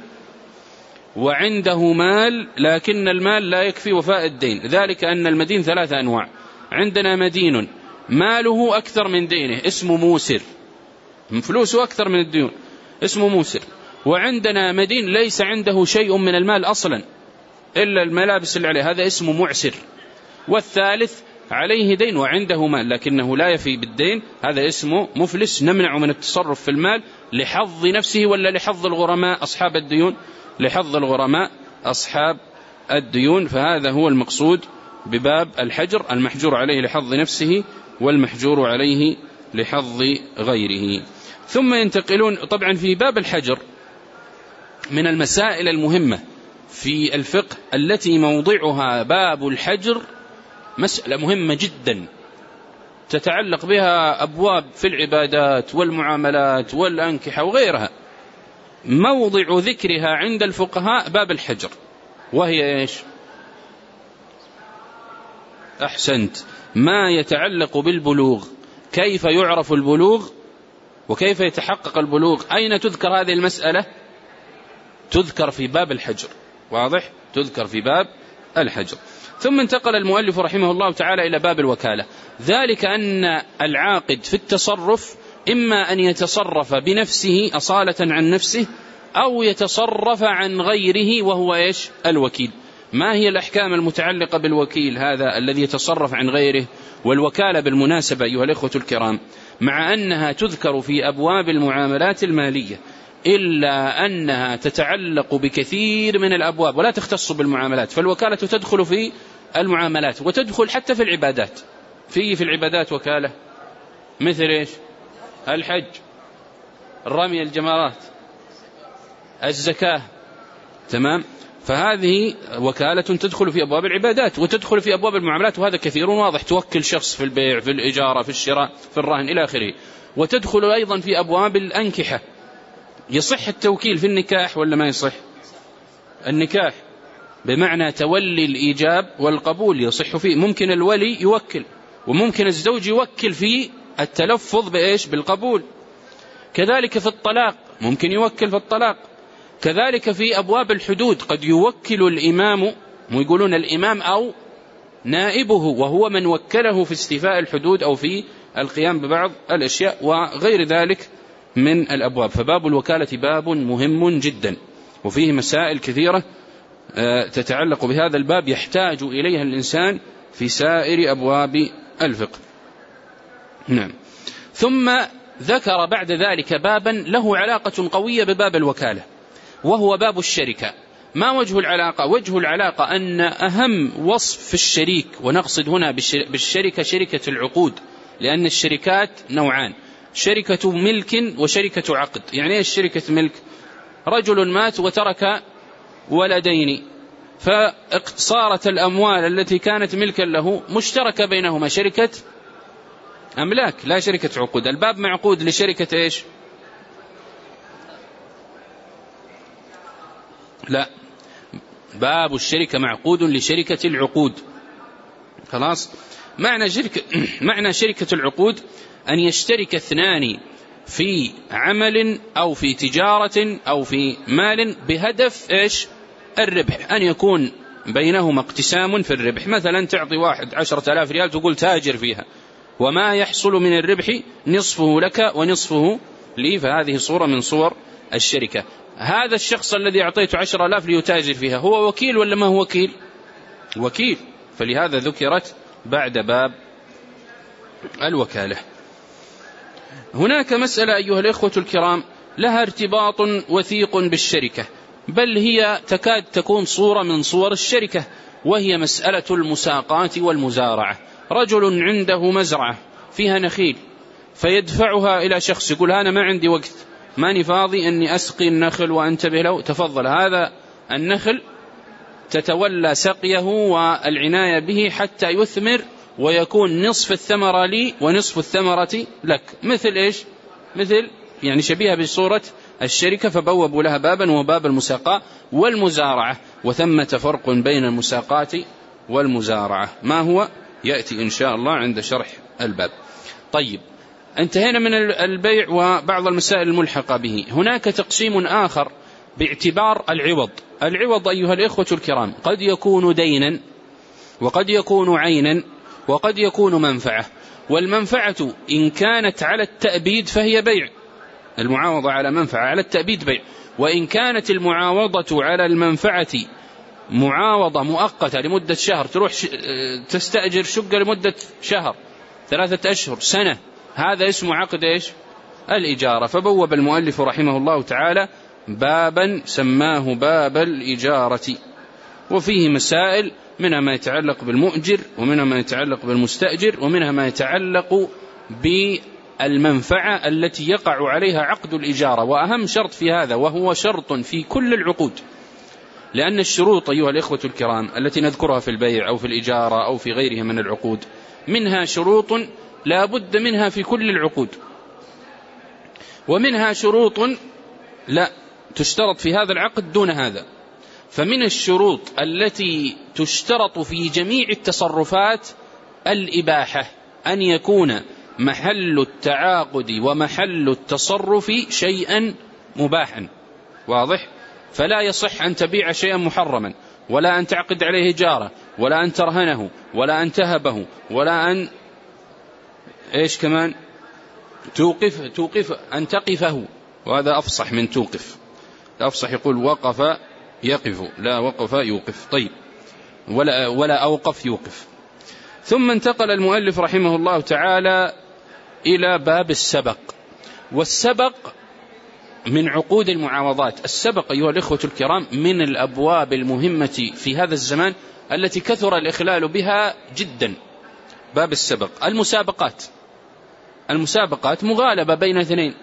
وعنده مال، لكن المال لا يكفي وفاء الدين. ذلك أن المدين 3 أنواع: عندنا مدين ماله أكثر من دينه اسمه موسر، فلوسه أكثر من الديون اسمه موسر. وعندنا مدين ليس عنده شيء من المال أصلا إلا الملابس اللي عليه، هذا اسمه معسر. والثالث عليه دين وعنده مال لكنه لا يفي بالدين، هذا اسمه مفلس، نمنع من التصرف في المال لحظ نفسه ولا لحظ الغرماء أصحاب الديون؟ لحظ الغرماء أصحاب الديون. فهذا هو المقصود بباب الحجر: المحجور عليه لحظ نفسه والمحجور عليه لحظ غيره. ثم ينتقلون طبعا في باب الحجر من المسائل المهمة في الفقه التي موضعها باب الحجر مسألة مهمة جدا تتعلق بها أبواب في العبادات والمعاملات والأنكحة وغيرها. موضع ذكرها عند الفقهاء باب الحجر، وهي إيش؟ أحسنت، ما يتعلق بالبلوغ. كيف يعرف البلوغ وكيف يتحقق البلوغ؟ أين تذكر هذه المسألة؟ تذكر في باب الحجر. واضح؟ تذكر في باب الحجر. ثم انتقل المؤلف رحمه الله تعالى إلى باب الوكالة. ذلك أن العاقد في التصرف إما أن يتصرف بنفسه أصالة عن نفسه أو يتصرف عن غيره وهو إيش؟ الوكيل. ما هي الأحكام المتعلقة بالوكيل هذا الذي يتصرف عن غيره؟ والوكالة بالمناسبة أيها الإخوة الكرام مع أنها تذكر في أبواب المعاملات المالية إلا أنها تتعلق بكثير من الأبواب ولا تختص بالمعاملات. فالوكالة تدخل في المعاملات وتدخل حتى في العبادات. في العبادات وكالة مثل إيش؟ الحج، رمي الجمرات، الزكاة، تمام؟ فهذه وكالة تدخل في أبواب العبادات وتدخل في أبواب المعاملات، وهذا كثير واضح. توكل شخص في البيع، في الإجارة، في الشراء، في الرهن إلى آخره. وتدخل أيضا في أبواب الأنكحة. يصح التوكيل في النكاح ولا ما يصح؟ النكاح بمعنى تولي الإيجاب والقبول يصح فيه. ممكن الولي يوكل، وممكن الزوج يوكل في التلفظ بإيش؟ بالقبول. كذلك في الطلاق ممكن يوكل في الطلاق. كذلك في أبواب الحدود قد يوكل الإمام، ويقولون الإمام أو نائبه، وهو من وكله في استيفاء الحدود أو في القيام ببعض الأشياء وغير ذلك من الأبواب. فباب الوكالة باب مهم جدا وفيه مسائل كثيرة تتعلق بهذا الباب يحتاج إليها الإنسان في سائر أبواب الفقه. نعم. ثم ذكر بعد ذلك بابا له علاقة قوية بباب الوكالة، وهو باب الشركة. ما وجه العلاقة؟ وجه العلاقة أن أهم وصف في الشريك، ونقصد هنا بالشركة شركة العقود، لأن الشركات نوعان: شركة ملك وشركة عقد. يعني إيش شركة ملك؟ رجل مات وترك ولدين، فصارت الأموال التي كانت ملكا له مشتركة بينهما، شركة أملاك لا شركة عقود. الباب معقود لشركة إيش؟ لا، باب الشركة معقود لشركة العقود. خلاص؟ معنى شركة العقود أن يشترك اثنان في عمل أو في تجارة أو في مال بهدف إيش؟ الربح، أن يكون بينهما اقتسام في الربح. مثلا تعطي واحد 10,000 ريال تقول تاجر فيها، وما يحصل من الربح نصفه لك ونصفه لي، فهذه صورة من صور الشركة. هذا الشخص الذي أعطيته 10,000 ليتاجر فيها هو وكيل ولا ما هو وكيل؟ وكيل، فلهذا ذكرت بعد باب الوكالة. هناك مسألة أيها الإخوة الكرام لها ارتباط وثيق بالشركة، بل هي تكاد تكون صورة من صور الشركة، وهي مسألة المساقات والمزارعة. رجل عنده مزرعة فيها نخيل فيدفعها إلى شخص يقول أنا ما عندي وقت، ماني فاضي أني أسقي النخل وأنتبه له، تفضل هذا النخل تتولى سقيه والعناية به حتى يثمر ويكون نصف الثمرة لي ونصف الثمرة لك. مثل إيش؟ مثل يعني شبيهة بصورة الشركة، فبوبوا لها بابا وباب المساقاة والمزارعة، وثمة فرق بين المساقاة والمزارعة. ما هو؟ يأتي إن شاء الله عند شرح الباب. طيب، انتهينا من البيع وبعض المسائل الملحقة به. هناك تقسيم آخر باعتبار العوض. العوض أيها الإخوة الكرام قد يكون دينا وقد يكون عينا وقد يكون منفعة. والمنفعة إن كانت على التأبيد فهي بيع، المعاوضة على منفعة على التأبيد بيع. وإن كانت المعاوضة على المنفعة معاوضة مؤقتة لمدة شهر، تروح تستأجر شقة لمدة شهر 3 أشهر سنة، هذا اسمه عقد إيش؟ الإجارة. فبوب المؤلف رحمه الله تعالى بابا سماه باب الإجارة، وفيه مسائل منها ما يتعلق بالمؤجر ومنها ما يتعلق بالمستأجر ومنها ما يتعلق بالمنفعة التي يقع عليها عقد الإجارة. وأهم شرط في هذا، وهو شرط في كل العقود، لأن الشروط أيها الإخوة الكرام التي نذكرها في البيع أو في الإجارة أو في غيرها من العقود، منها شروط لا بد منها في كل العقود، ومنها شروط لا تشترط في هذا العقد دون هذا. فمن الشروط التي تشترط في جميع التصرفات الإباحة، أن يكون محل التعاقد ومحل التصرف شيئا مباحا، واضح؟ فلا يصح أن تبيع شيئا محرما، ولا أن تعقد عليه إجارة، ولا أن ترهنه، ولا أن تهبه، ولا أن إيش كمان توقف أن تقفه، وهذا أفصح من توقف. الأفصح يقول وقف يقف، لا وقف يوقف. طيب، ولا أوقف يوقف. ثم انتقل المؤلف رحمه الله تعالى إلى باب السبق. والسبق من عقود المعاوضات. السبق أيها الإخوة الكرام من الأبواب المهمة في هذا الزمان التي كثر الإخلال بها جدا. باب السبق. المسابقات مغالبة بين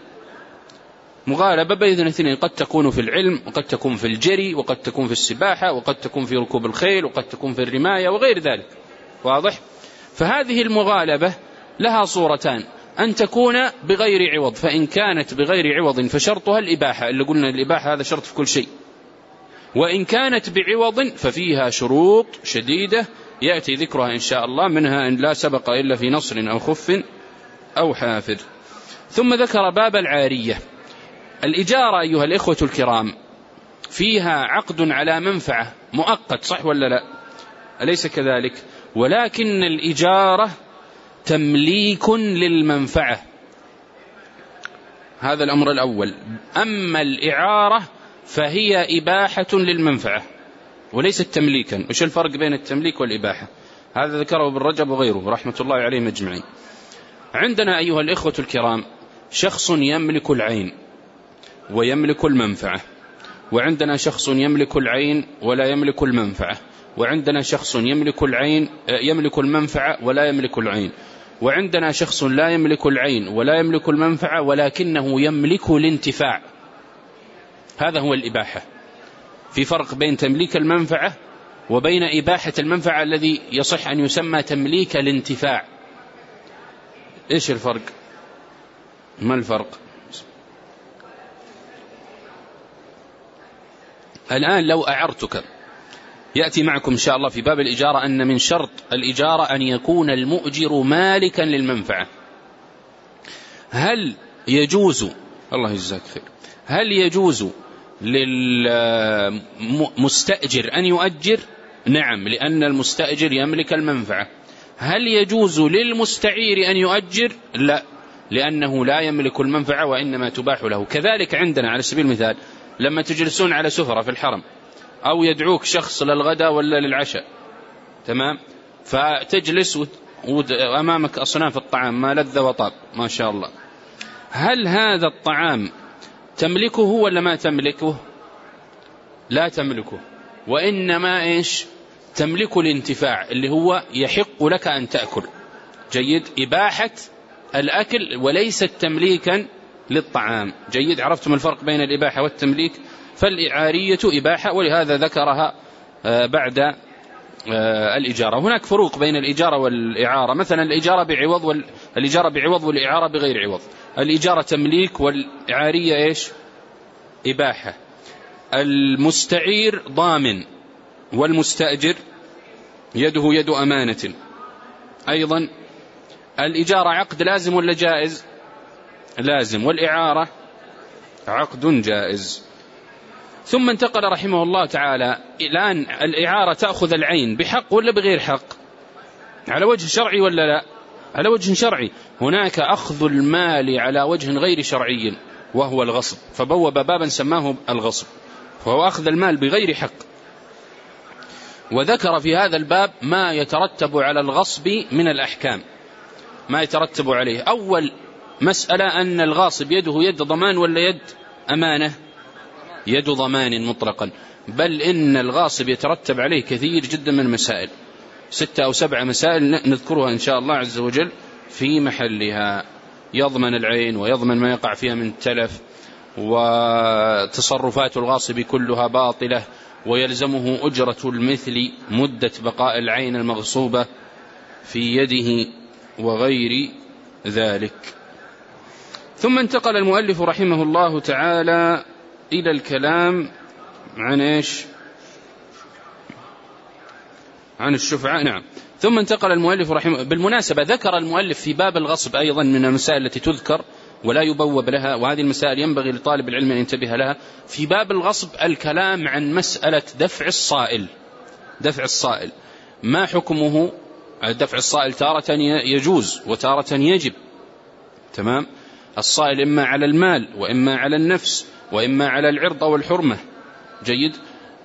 اثنين، قد تكون في العلم وقد تكون في الجري وقد تكون في السباحة وقد تكون في ركوب الخيل وقد تكون في الرماية وغير ذلك، واضح؟ فهذه المغالبة لها صورتان، أن تكون بغير عوض، فإن كانت بغير عوض فشرطها الإباحة، اللي قلنا الإباحة هذا شرط في كل شيء. وإن كانت بعوض ففيها شروط شديدة يأتي ذكرها إن شاء الله، منها أن لا سبق إلا في نصر أو خف أو حافر. ثم ذكر باب العارية. الإجارة أيها الإخوة الكرام فيها عقد على منفعة مؤقت، صح ولا لا؟ أليس كذلك؟ ولكن الإجارة تمليك للمنفعة، هذا الأمر الأول. أما الإعارة فهي إباحة للمنفعة وليست تمليكا. وش الفرق بين التمليك والإباحة؟ هذا ذكره ابن رجب وغيره رحمة الله عليهم أجمعين. عندنا أيها الإخوة الكرام شخص يملك العين ويملك المنفعة، وعندنا شخص يملك العين ولا يملك المنفعة، وعندنا شخص يملك العين يملك المنفعة ولا يملك العين، وعندنا شخص لا يملك العين ولا يملك المنفعة ولكنه يملك الانتفاع. هذا هو الإباحة. في فرق بين تمليك المنفعة وبين إباحة المنفعة الذي يصح أن يسمى تمليك الانتفاع. إيش الفرق؟ ما الفرق؟ الآن لو أعرتك، يأتي معكم إن شاء الله في باب الإجارة أن من شرط الإجارة أن يكون المؤجر مالكا للمنفعة. هل يجوز، الله يجزاك خير، هل يجوز للمستأجر أن يؤجر؟ نعم، لأن المستأجر يملك المنفعة. هل يجوز للمستعير أن يؤجر؟ لا، لأنه لا يملك المنفعة وإنما تباح له. كذلك عندنا على سبيل المثال لما تجلسون على سفرة في الحرم أو يدعوك شخص للغداء ولا للعشاء، تمام، فتجلس وأمامك أصناف الطعام ما لذ وطاب ما شاء الله، هل هذا الطعام تملكه ولا ما تملكه؟ لا تملكه، وإنما إيش؟ تملك الانتفاع اللي هو يحق لك أن تأكل. جيد، إباحة الأكل وليست تمليكا للطعام. جيد، عرفتم الفرق بين الإباحة والتمليك؟ فالإعارية إباحة، ولهذا ذكرها بعد الإجارة. هناك فروق بين الإجارة والإعارة، مثلا الإجارة بعوض والإعارة بغير عوض. الإجارة تمليك والإعارية إيش؟ إباحة. المستعير ضامن والمستأجر يده يد أمانة. أيضا الإجارة عقد لازم ولا جائز؟ لازم، والإعارة عقد جائز. ثم انتقل رحمه الله تعالى الآن الإعارة تأخذ العين بحق ولا بغير حق؟ على وجه شرعي ولا لا؟ على وجه شرعي. هناك أخذ المال على وجه غير شرعي وهو الغصب، فبوب بابا سماه الغصب، فهو أخذ المال بغير حق. وذكر في هذا الباب ما يترتب على الغصب من الأحكام، ما يترتب عليه. أول مسألة أن الغاصب يده يد ضمان ولا يد أمانة؟ يد ضمان مطلقا، بل إن الغاصب يترتب عليه كثير جدا من المسائل، 6 أو 7 مسائل نذكرها إن شاء الله عز وجل في محلها. يضمن العين ويضمن ما يقع فيها من تلف، وتصرفات الغاصب كلها باطلة، ويلزمه أجرة المثل مدة بقاء العين المغصوبة في يده وغير ذلك. ثم انتقل المؤلف رحمه الله تعالى إلى الكلام عن إيش؟ عن الشفعة. نعم. ثم انتقل المؤلف رحمه. بالمناسبة ذكر المؤلف في باب الغصب أيضا من المسائل التي تذكر ولا يبوب لها، وهذه المسائل ينبغي لطالب العلم أن ينتبه لها. في باب الغصب الكلام عن مسألة دفع الصائل. دفع الصائل ما حكمه؟ دفع الصائل تارة يجوز وتارة يجب، تمام. الصائل إما على المال وإما على النفس وإما على العرض والحرمة. جيد.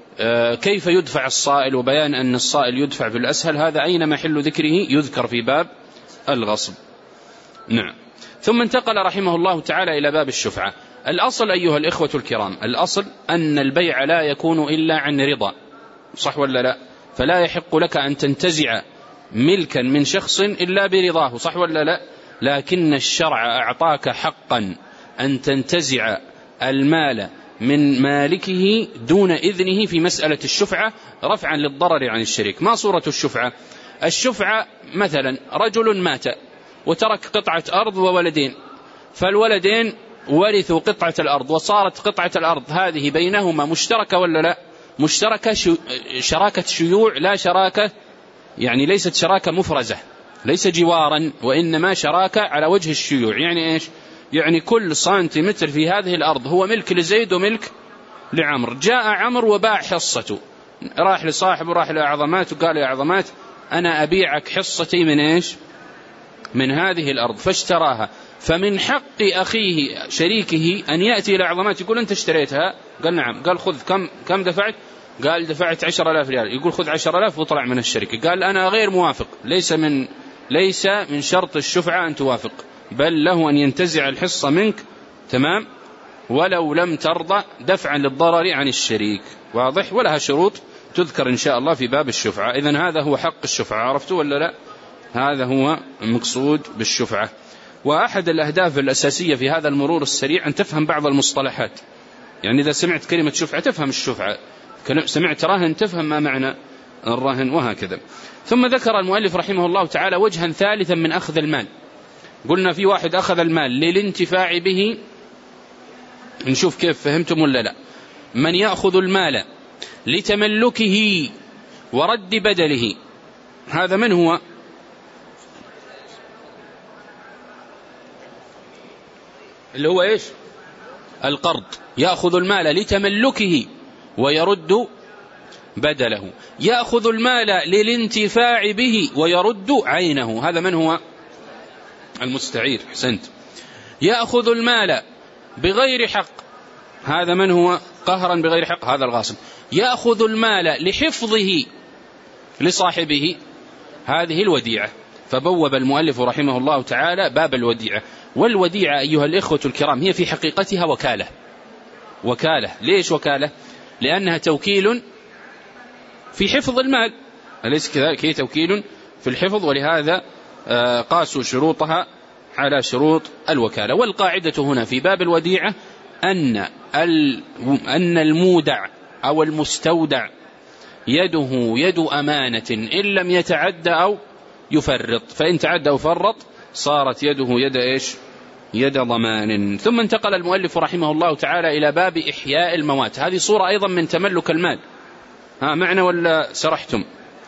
كيف يدفع الصائل وبيان أن الصائل يدفع بالأسهل، هذا أين محل ذكره؟ يذكر في باب الغصب. نعم. ثم انتقل رحمه الله تعالى إلى باب الشفعة. الأصل أيها الإخوة الكرام، الأصل أن البيع لا يكون إلا عن رضا، صح ولا لا؟ فلا يحق لك أن تنتزع ملكا من شخص إلا برضاه، صح ولا لا؟ لكن الشرع أعطاك حقا أن تنتزع المال من مالكه دون إذنه في مسألة الشفعة رفعا للضرر عن الشريك. ما صورة الشفعة؟ الشفعة مثلا رجل مات وترك قطعة أرض وولدين، فالولدين ورثوا قطعة الأرض، وصارت قطعة الأرض هذه بينهما مشتركة ولا لا؟ مشتركة، شراكة شيوع، لا شراكة يعني ليست شراكة مفرزة، ليس جوارا، وإنما شراكة على وجه الشيوع. يعني إيش؟ يعني كل سنتيمتر في هذه الأرض هو ملك لزيد وملك لعمر. جاء عمر وباع حصته، راح لصاحبه، راح لأعظمات وقال يا أعظمات أنا أبيعك حصتي من إيش؟ من هذه الأرض، فاشتراها. فمن حق أخيه شريكه أن يأتي إلى أعظمات يقول أنت اشتريتها؟ قال نعم. قال خذ، كم دفعت؟ قال دفعت 10,000 ريال. يقول خذ 10,000 وطلع من الشركة. قال أنا غير موافق، ليس من شرط الشفعة أن توافق، بل له أن ينتزع الحصة منك، تمام، ولو لم ترضى دفعا للضرر عن الشريك. واضح؟ ولها شروط تذكر إن شاء الله في باب الشفعة. إذن هذا هو حق الشفعة، عرفتوا ولا لا؟ هذا هو المقصود بالشفعة. وأحد الأهداف الأساسية في هذا المرور السريع أن تفهم بعض المصطلحات. يعني إذا سمعت كلمة شفعة تفهم الشفعة، سمعت رهن تفهم ما معنى الرهن، وهكذا. ثم ذكر المؤلف رحمه الله تعالى وجها ثالثا من أخذ المال. قلنا في واحد أخذ المال للانتفاع به، نشوف كيف فهمتم ولا لا. من يأخذ المال لتملكه ورد بدله، هذا من هو؟ اللي هو إيش؟ القرض. يأخذ المال لتملكه ويرد بدله. يأخذ المال للانتفاع به ويرد عينه. هذا من هو؟ المستعير. حسنت. يأخذ المال بغير حق. هذا من هو؟ قهرا بغير حق. هذا الغاصب. يأخذ المال لحفظه لصاحبه. هذه الوديعة. فبوب المؤلف رحمه الله تعالى باب الوديعة. والوديعة أيها الإخوة الكرام هي في حقيقتها وكالة. وكالة. ليش وكالة؟ لأنها توكيل في حفظ المال، أليس كذلك؟ هي توكيل في الحفظ، ولهذا قاسوا شروطها على شروط الوكالة. والقاعدة هنا في باب الوديعة أن المودع أو المستودع يده يد أمانة إن لم يتعد أو يفرط، فإن تعد أو فرط صارت يده يد إيش؟ يد ضمان. ثم انتقل المؤلف رحمه الله تعالى إلى باب إحياء الموات. هذه صورة أيضا من تملك المال. معنا ولا سرحتم؟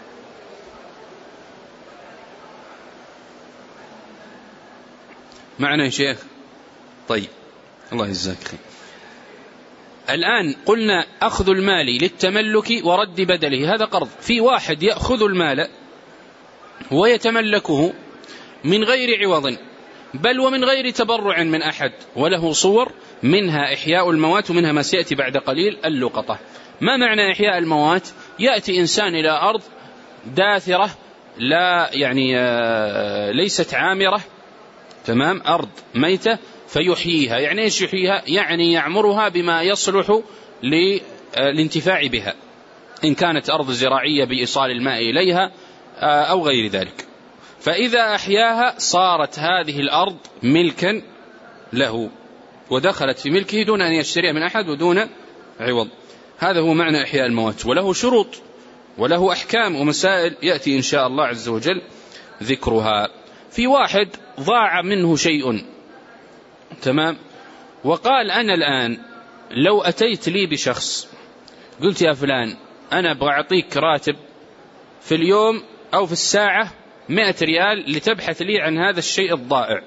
معنا يا شيخ؟ طيب الله يجزاك خير. الآن قلنا أخذ المال للتملك ورد بدله، هذا قرض. في واحد يأخذ المال ويتملكه من غير عوض بل ومن غير تبرع من أحد، وله صور، منها إحياء الموات ومنها ما سيأتي بعد قليل اللقطة. ما معنى إحياء الموات؟ يأتي إنسان إلى أرض داثرة لا يعني ليست عامرة، تمام، أرض ميتة، فيحييها. يعني إيش يحييها؟ يعني يعمرها بما يصلح للانتفاع بها، إن كانت أرض زراعية بإيصال الماء إليها أو غير ذلك. فإذا أحياها صارت هذه الأرض ملكا له ودخلت في ملكه دون أن يشتريها من أحد ودون عوض. هذا هو معنى إحياء الموات، وله شروط وله أحكام ومسائل يأتي إن شاء الله عز وجل ذكرها. في واحد ضاع منه شيء، تمام، وقال أنا الآن لو أتيت لي بشخص قلت يا فلان أنا أبغى أعطيك راتب في اليوم أو في الساعة 100 ريال لتبحث لي عن هذا الشيء الضائع،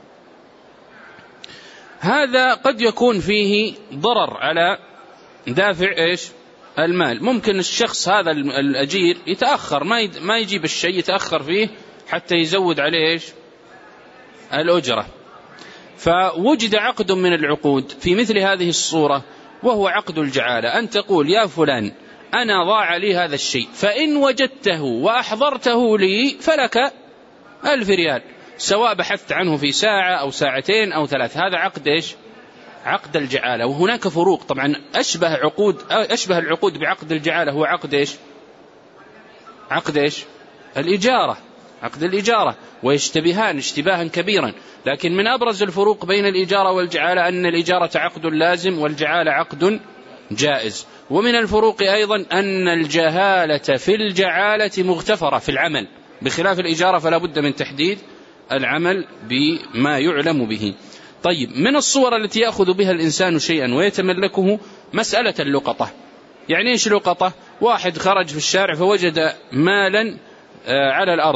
هذا قد يكون فيه ضرر على دافع إيش؟ المال. ممكن الشخص هذا الأجير يتأخر ما يجيب الشيء، يتأخر فيه حتى يزود عليه إيش؟ الأجرة. فوجد عقد من العقود في مثل هذه الصورة وهو عقد الجعالة، أن تقول يا فلان أنا ضاع لي هذا الشيء، فإن وجدته وأحضرته لي فلك 1000 ريال، سواء بحثت عنه في ساعة أو ساعتين أو 3. هذا عقد إيش؟ عقد الجعالة. وهناك فروق طبعا. أشبه العقود بعقد الجعالة هو عقد إيش؟ عقد إيش؟ الإجارة، عقد الإجارة، ويشتبهان اشتباها كبيرا. لكن من أبرز الفروق بين الإجارة والجعالة أن الإجارة عقد لازم والجعالة عقد جائز. ومن الفروق أيضا أن الجهالة في الجعالة مغتفرة في العمل، بخلاف الإجارة فلا بد من تحديد العمل بما يعلم به. طيب، من الصور التي يأخذ بها الإنسان شيئا ويتملكه مسألة اللقطة. يعني إيش لقطة؟ واحد خرج في الشارع فوجد مالا على الأرض،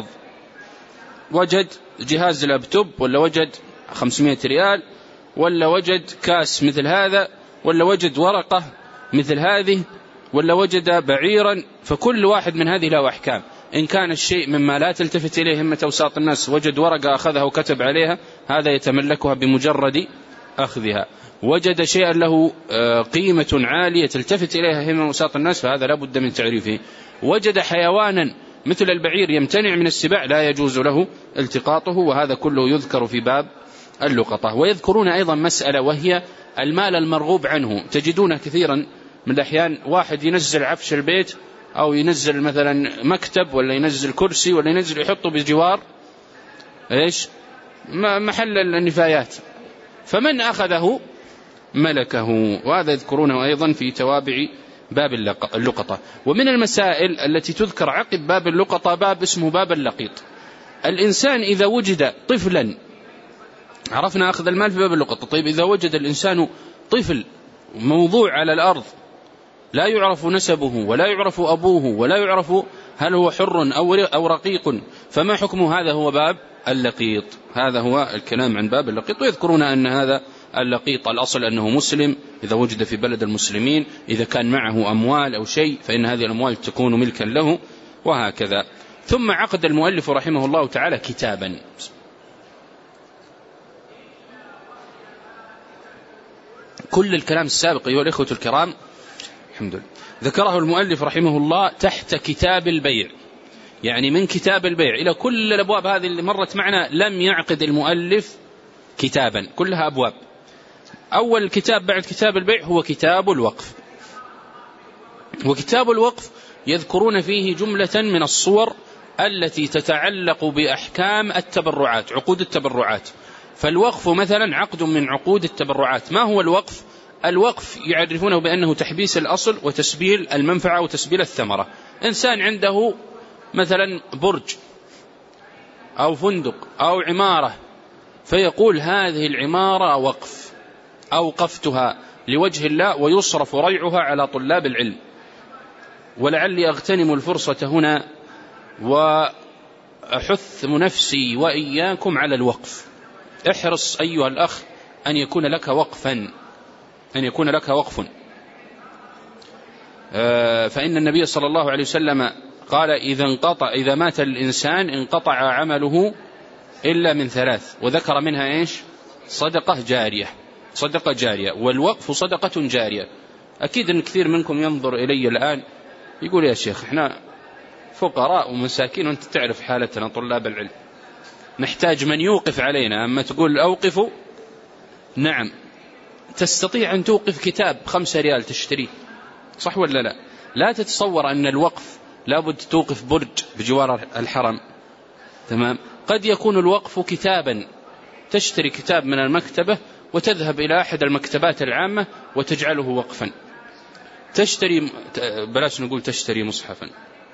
وجد جهاز لابتوب، ولا وجد 500 ريال، ولا وجد كاس مثل هذا، ولا وجد ورقة مثل هذه، ولا وجد بعيرا. فكل واحد من هذه له أحكام. إن كان الشيء مما لا تلتفت إليه همة أوساط الناس، وجد ورقة أخذها وكتب عليها، هذا يتملكها بمجرد أخذها. وجد شيئا له قيمة عالية تلتفت إليها همة أوساط الناس، فهذا لا بد من تعريفه. وجد حيوانا مثل البعير يمتنع من السباع، لا يجوز له التقاطه، وهذا كله يذكر في باب اللقطة. ويذكرون أيضا مسألة وهي المال المرغوب عنه. تجدون كثيرا من الأحيان واحد ينزل عفش البيت أو ينزل مثلا مكتب، ولا ينزل كرسي، ولا ينزل يحطه بجوار إيش؟ محل النفايات، فمن أخذه ملكه. وهذا يذكرونه أيضا في توابع باب اللقطة. ومن المسائل التي تذكر عقب باب اللقطة باب اسمه باب اللقيط. الإنسان إذا وجد طفلا، عرفنا أخذ المال في باب اللقطة. طيب، إذا وجد الإنسان طفل موضوع على الأرض لا يعرف نسبه ولا يعرف أبوه ولا يعرف هل هو حر أو رقيق، فما حكمه؟ هذا هو باب اللقيط. هذا هو الكلام عن باب اللقيط. ويذكرون أن هذا اللقيط الأصل أنه مسلم إذا وجد في بلد المسلمين، إذا كان معه أموال أو شيء فإن هذه الأموال تكون ملكا له، وهكذا. ثم عقد المؤلف رحمه الله تعالى كتابا. كل الكلام السابق أيها الإخوة الكرام الحمد لله ذكره المؤلف رحمه الله تحت كتاب البيع، يعني من كتاب البيع إلى كل الأبواب هذه اللي مرت معنا لم يعقد المؤلف كتابا، كلها أبواب. أول كتاب بعد كتاب البيع هو كتاب الوقف، وكتاب الوقف يذكرون فيه جملة من الصور التي تتعلق بأحكام التبرعات، عقود التبرعات. فالوقف مثلا عقد من عقود التبرعات. ما هو الوقف؟ الوقف يعرفونه بأنه تحبيس الأصل وتسبيل المنفعة وتسبيل الثمرة. إنسان عنده مثلا برج أو فندق أو عمارة، فيقول هذه العمارة وقف، أوقفتها لوجه الله ويصرف ريعها على طلاب العلم. ولعلي أغتنم الفرصة هنا وأحث نفسي وإياكم على الوقف. احرص أيها الأخ أن يكون لك وقفا، أن يكون لك وقف. فإن النبي صلى الله عليه وسلم قال إذا مات الإنسان انقطع عمله إلا من ثلاث، وذكر منها إيش؟ صدقة جارية، صدقة جارية. والوقف صدقة جارية. أكيد أن كثير منكم ينظر إلي الآن يقول يا شيخ إحنا فقراء ومساكين وأنت تعرف حالتنا طلاب العلم، نحتاج من يوقف علينا. أما تقول أوقفوا، نعم تستطيع أن توقف كتاب 5 ريال تشتريه، صح ولا لا؟ لا تتصور أن الوقف لابد توقف برج بجوار الحرم، تمام؟ قد يكون الوقف كتابا، تشتري كتاب من المكتبة وتذهب إلى أحد المكتبات العامة وتجعله وقفا. تشتري، بلاش نقول تشتري مصحفا،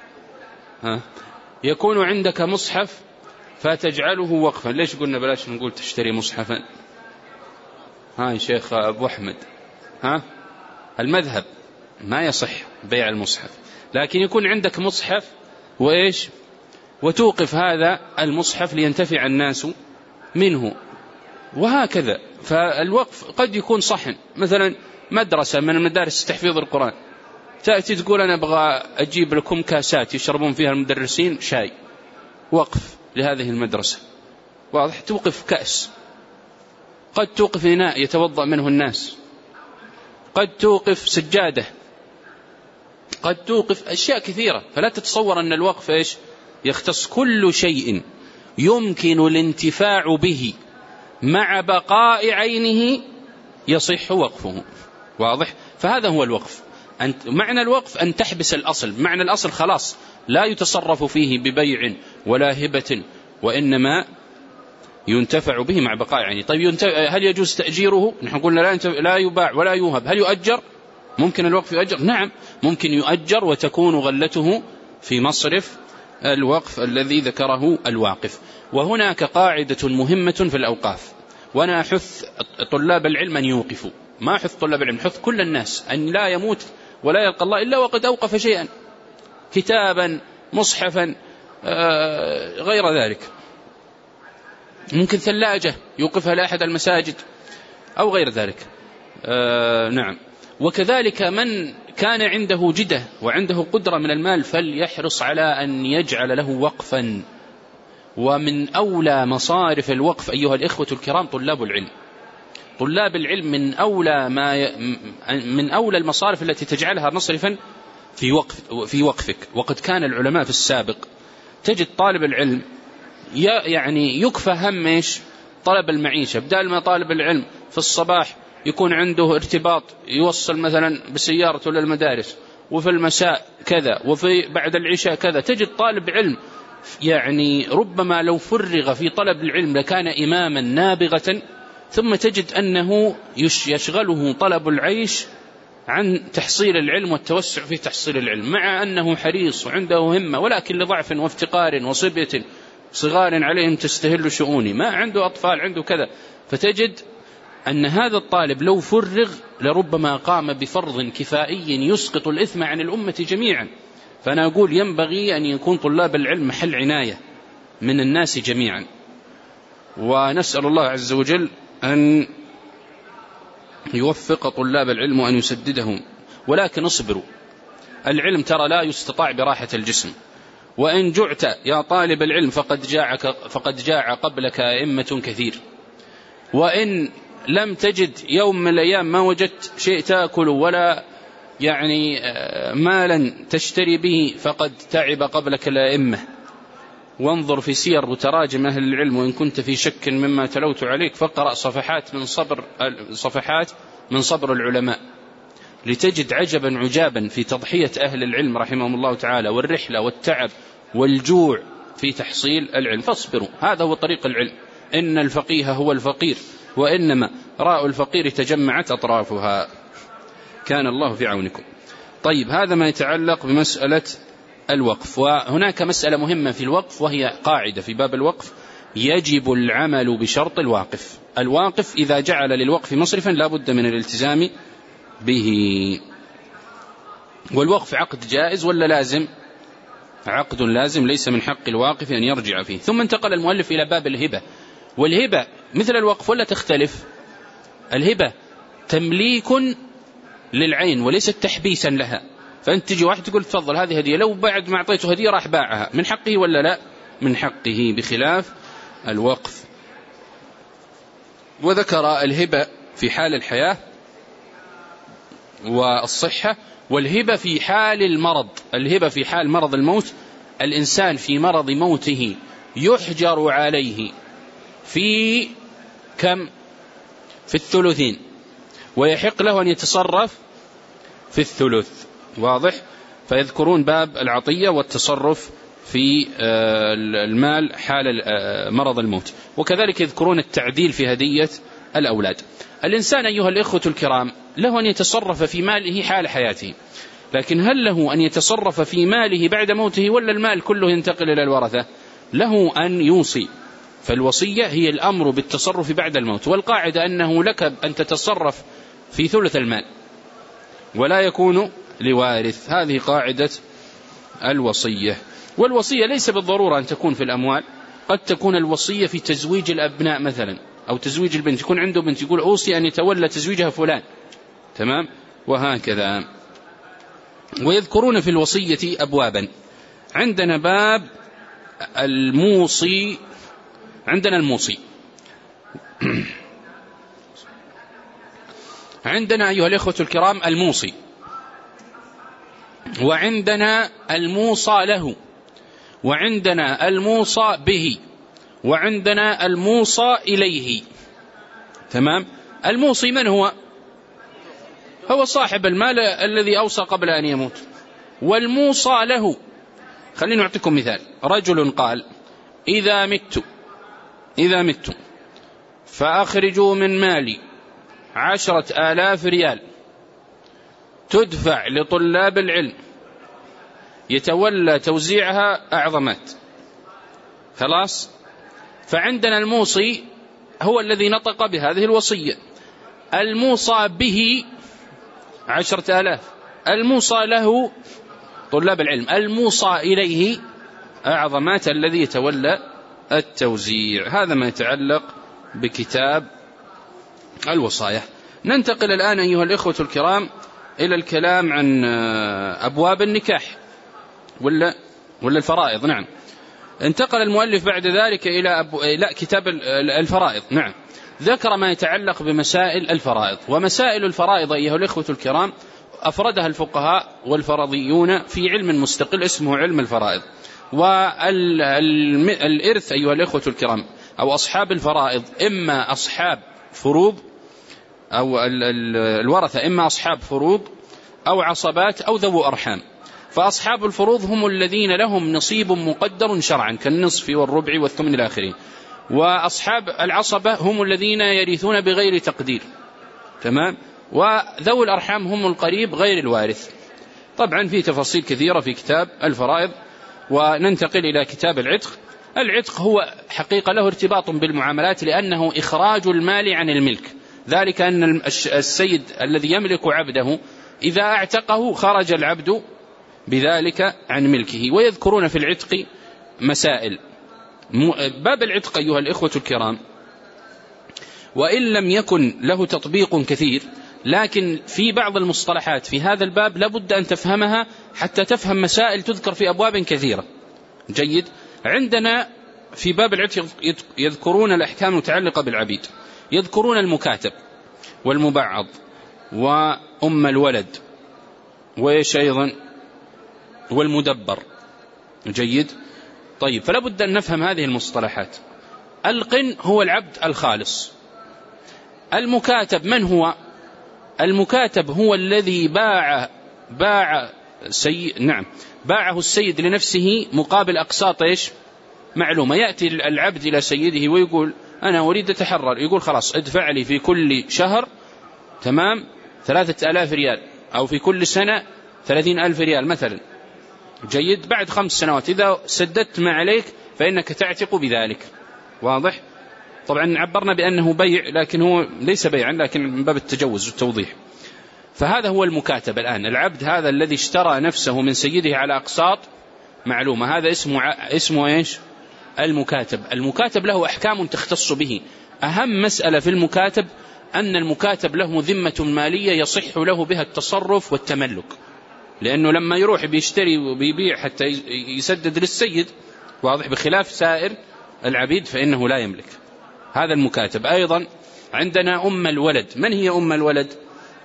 يكون عندك مصحف فتجعله وقفا. ليش قلنا بلاش نقول تشتري مصحفا؟ يا شيخ أبو أحمد، المذهب ما يصح بيع المصحف، لكن يكون عندك مصحف وإيش، وتوقف هذا المصحف لينتفع الناس منه، وهكذا. فالوقف قد يكون صحن، مثلا مدرسة من المدارس تحفيظ القرآن، تأتي تقول أنا أبغى أجيب لكم كاسات يشربون فيها المدرسين شاي، وقف لهذه المدرسة، واضح؟ توقف كأس، قد توقف إناء يتوضأ منه الناس، قد توقف سجادة، قد توقف أشياء كثيرة. فلا تتصور أن الوقف إيش يختص كل شيء يمكن الانتفاع به مع بقاء عينه يصح وقفه، واضح؟ فهذا هو الوقف. معنى الوقف أن تحبس الأصل، معنى الأصل خلاص لا يتصرف فيه ببيع ولا هبة، وإنما ينتفع به مع بقاء عينه. طيب هل يجوز تأجيره؟ نحن قلنا لا يباع ولا يوهب. هل يؤجر؟ ممكن الوقف يؤجر؟ نعم ممكن يؤجر، وتكون غلته في مصرف الوقف الذي ذكره الواقف. وهناك قاعدة مهمة في الأوقاف، وأنا أحث طلاب العلم أن يوقفوا، ما أحث طلاب العلم، أحث كل الناس أن لا يموت ولا يلقى الله إلا وقد أوقف شيئا، كتابا، مصحفا، غير ذلك. ممكن ثلاجة يوقفها لأحد المساجد أو غير ذلك. نعم. وكذلك من كان عنده جدة وعنده قدرة من المال فليحرص على أن يجعل له وقفا. ومن أولى مصارف الوقف أيها الإخوة الكرام طلاب العلم. طلاب العلم من أولى المصارف التي تجعلها مصرفا في وقفك. وقد كان العلماء في السابق تجد طالب العلم يعني يكفى هم إيش؟ طلب المعيشة. بدال ما طالب العلم في الصباح يكون عنده ارتباط يوصل مثلا بسيارته للمدارس، وفي المساء كذا، وفي بعد العشاء كذا، تجد طالب علم يعني ربما لو فرغ في طلب العلم لكان إماما نابغة، ثم تجد أنه يشغله طلب العيش عن تحصيل العلم والتوسع في تحصيل العلم، مع أنه حريص وعنده همة، ولكن لضعف وافتقار وصبية صغار عليهم تستهل شؤوني، ما عنده أطفال، عنده كذا. فتجد أن هذا الطالب لو فرغ لربما قام بفرض كفائي يسقط الإثم عن الأمة جميعا. فأنا أقول ينبغي أن يكون طلاب العلم محل عناية من الناس جميعا. ونسأل الله عز وجل أن يوفق طلاب العلم وأن يسددهم، ولكن اصبروا، العلم ترى لا يستطاع براحة الجسم، وإن جعت يا طالب العلم فقد جاع قبلك أئمة كثير، وإن لم تجد يوم من الأيام ما وجدت شيء تأكل ولا يعني مالا تشتري به فقد تعب قبلك الأئمة. وانظر في سير وتراجم أهل العلم، وإن كنت في شك مما تلوت عليك فاقرأ صفحات من صبر العلماء لتجد عجبا عجابا في تضحية أهل العلم رحمهم الله تعالى، والرحلة والتعب والجوع في تحصيل العلم. فاصبروا، هذا هو طريق العلم. إن الفقيه هو الفقير، وإنما راء الفقير تجمعت أطرافها. كان الله في عونكم. طيب، هذا ما يتعلق بمسألة الوقف. وهناك مسألة مهمة في الوقف، وهي قاعدة في باب الوقف: يجب العمل بشرط الواقف. الواقف إذا جعل للوقف مصرفا لا بد من الالتزام به. والوقف عقد جائز ولا لازم؟ عقد لازم، ليس من حق الواقف أن يرجع فيه. ثم انتقل المؤلف إلى باب الهبة. والهبة مثل الوقف ولا تختلف؟ الهبة تمليك للعين وليست تحبيسا لها. فأنت تجي واحد تقول تفضل هذه هدية، لو بعد ما أعطيته هدية راح باعها، من حقه ولا لا؟ من حقه، بخلاف الوقف. وذكر الهبة في حال الحياة والصحة، والهبة في حال المرض. الهبة في حال مرض الموت، الإنسان في مرض موته يحجر عليه في كم؟ في الثلثين، ويحق له أن يتصرف في الثلث. واضح؟ فيذكرون باب العطية والتصرف في المال حال مرض الموت، وكذلك يذكرون التعديل في هدية الأولاد. الإنسان أيها الإخوة الكرام له أن يتصرف في ماله حال حياته، لكن هل له أن يتصرف في ماله بعد موته، ولا المال كله ينتقل إلى الورثة؟ له أن يوصي، فالوصية هي الأمر بالتصرف بعد الموت. والقاعدة أنه لك أن تتصرف في ثلث المال ولا يكون لوارث. هذه قاعدة الوصية. والوصية ليس بالضرورة أن تكون في الأموال، قد تكون الوصية في تزويج الأبناء مثلا، أو تزويج البنت، يكون عنده بنت يقول أوصي أن يتولى تزويجها فلان، تمام، وهكذا. ويذكرون في الوصية أبوابا. عندنا باب الموصي، عندنا الموصي عندنا أيها الإخوة الكرام الموصي، وعندنا الموصى له، وعندنا الموصى به، وعندنا الموصى إليه. تمام. الموصي من هو؟ هو صاحب المال الذي أوصى قبل أن يموت. والموصى له، خلينا نعطيكم مثال. رجل قال إذا مت فأخرجوا من مالي 10,000 ريال تدفع لطلاب العلم، يتولى توزيعها أعظمات. خلاص. فعندنا الموصي هو الذي نطق بهذه الوصية، الموصى به 10,000، الموصى له طلاب العلم، الموصى إليه أعظمات الذي يتولى التوزيع. هذا ما يتعلق بكتاب الوصايا. ننتقل الآن أيها الإخوة الكرام إلى الكلام عن أبواب النكاح ولا الفرائض. نعم. انتقل المؤلف بعد ذلك إلى كتاب الفرائض. نعم. ذكر ما يتعلق بمسائل الفرائض. ومسائل الفرائض أيها الإخوة الكرام أفردها الفقهاء والفرضيون في علم مستقل اسمه علم الفرائض. والإرث أيها الإخوة الكرام أو أصحاب الفرائض إما أصحاب فروض، أو الورثة إما أصحاب فروض أو عصبات أو ذو أرحام. فأصحاب الفروض هم الذين لهم نصيب مقدر شرعا كالنصف والربع والثمن إلى آخره. وأصحاب العصبة هم الذين يرثون بغير تقدير. تمام. وذو الأرحام هم القريب غير الوارث. طبعا في تفاصيل كثيرة في كتاب الفرائض. وننتقل إلى كتاب العتق. العتق هو حقيقة له ارتباط بالمعاملات، لأنه إخراج المال عن الملك. ذلك أن السيد الذي يملك عبده إذا اعتقه خرج العبد بذلك عن ملكه. ويذكرون في العتق مسائل. باب العتق أيها الإخوة الكرام وإن لم يكن له تطبيق كثير، لكن في بعض المصطلحات في هذا الباب لابد أن تفهمها حتى تفهم مسائل تذكر في أبواب كثيرة. جيد. عندنا في باب العتق يذكرون الأحكام المتعلقة بالعبيد، يذكرون المكاتب والمبعض وأم الولد وإيش أيضا والمدبر. جيد. طيب، فلا بد أن نفهم هذه المصطلحات. القن هو العبد الخالص. المكاتب من هو؟ المكاتب هو الذي باعه السيد لنفسه مقابل أقساط إيش؟ معلومة. يأتي العبد إلى سيده ويقول أنا أريد أتحرر، يقول خلاص ادفع لي في كل شهر 3,000 ريال، أو في كل سنة 30,000 ريال مثلا. جيد. بعد 5 سنوات إذا سددت ما عليك فإنك تعتق بذلك. واضح؟ طبعا عبرنا بأنه بيع، لكن هو ليس بيعا، لكن من باب التجوز والتوضيح. فهذا هو المكاتب الآن. العبد هذا الذي اشترى نفسه من سيده على أقساط معلومة، هذا اسمه إيش؟ المكاتب. المكاتب له أحكام تختص به. أهم مسألة في المكاتب أن المكاتب له ذمة مالية يصح له بها التصرف والتملك، لأنه لما يروح بيشتري وبيبيع حتى يسدد للسيد. واضح؟ بخلاف سائر العبيد فإنه لا يملك. هذا المكاتب. أيضا عندنا أم الولد. من هي أم الولد؟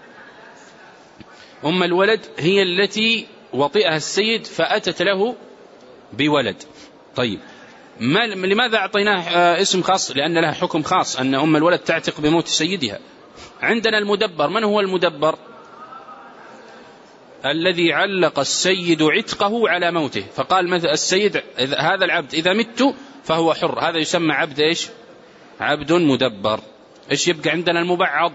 أم الولد هي التي وطئها السيد فأتت له بولد. طيب، لماذا أعطيناه اسم خاص؟ لأن لها حكم خاص، أن أم الولد تعتق بموت سيدها. عندنا المدبر. من هو المدبر؟ الذي علق السيد عتقه على موته، فقال مثل السيد هذا العبد إذا مت فهو حر، هذا يسمى عبد إيش؟ عبد مدبر. إيش يبقى عندنا؟ المبعض.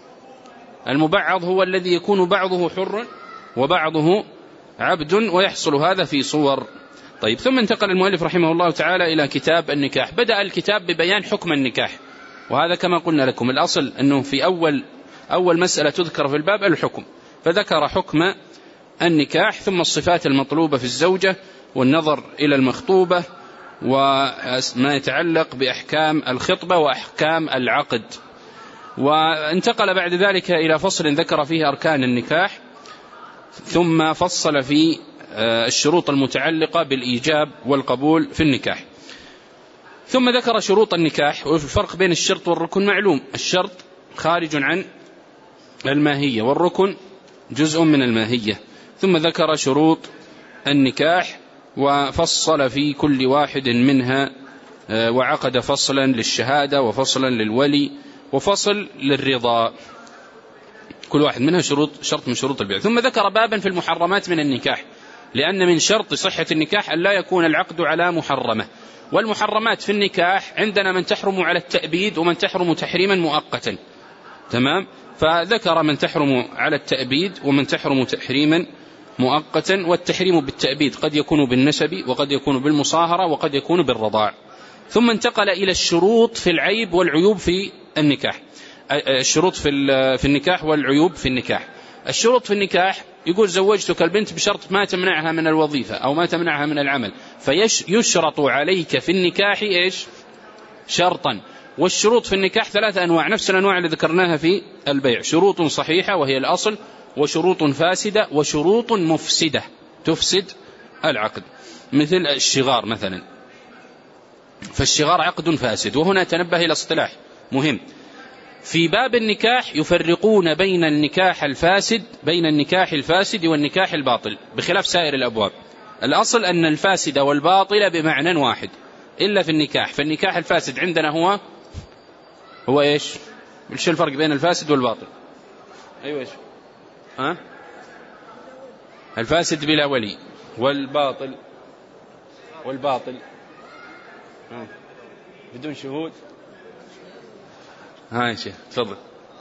المبعض هو الذي يكون بعضه حر وبعضه عبد، ويحصل هذا في صور. طيب، ثم انتقل المؤلف رحمه الله تعالى إلى كتاب النكاح. بدأ الكتاب ببيان حكم النكاح، وهذا كما قلنا لكم الأصل أنه في أول مسألة تذكر في الباب الحكم، فذكر حكم النكاح ثم الصفات المطلوبة في الزوجة والنظر إلى المخطوبة وما يتعلق بأحكام الخطبة وأحكام العقد. وانتقل بعد ذلك إلى فصل ذكر فيه أركان النكاح، ثم فصل في الشروط المتعلقة بالإيجاب والقبول في النكاح. ثم ذكر شروط النكاح، والفرق بين الشرط والركن معلوم. الشرط خارج عن الماهية، والركن جزء من الماهية. ثم ذكر شروط النكاح وفصل في كل واحد منها، وعقد فصلا للشهادة وفصلا للولي وفصل للرضا، كل واحد منها شرط من شروط البيع. ثم ذكر بابا في المحرمات من النكاح، لأن من شرط صحة النكاح أن لا يكون العقد على محرمة. والمحرمات في النكاح عندنا من تحرم على التأبيد ومن تحرم تحريما مؤقتا. تمام. فذكر من تحرم على التأبيد ومن تحرم تحريما مؤقتا. والتحريم بالتأبيد قد يكون بالنسب وقد يكون بالمصاهرة وقد يكون بالرضاع. ثم انتقل إلى الشروط في العيب والعيوب في النكاح. الشروط في النكاح والعيوب في النكاح. الشروط في النكاح يقول زوجتك البنت بشرط ما تمنعها من الوظيفة أو ما تمنعها من العمل، فيشرط عليك في النكاح إيش؟ شرطا. والشروط في النكاح 3 أنواع، نفس الأنواع اللي ذكرناها في البيع: شروط صحيحة وهي الأصل، وشروط فاسدة، وشروط مفسدة تفسد العقد، مثل الشغار مثلا. فالشغار عقد فاسد. وهنا تنبه إلى اصطلاح مهم في باب النكاح، يفرقون بين النكاح الفاسد والنكاح الباطل بخلاف سائر الأبواب. الأصل أن الفاسد والباطل بمعنى واحد إلا في النكاح. فالنكاح الفاسد عندنا هو إيش؟ إيش الفرق بين الفاسد والباطل؟ أيوة إيش؟ الفاسد بلا ولي، والباطل بدون شهود. يا شيخ تفضل.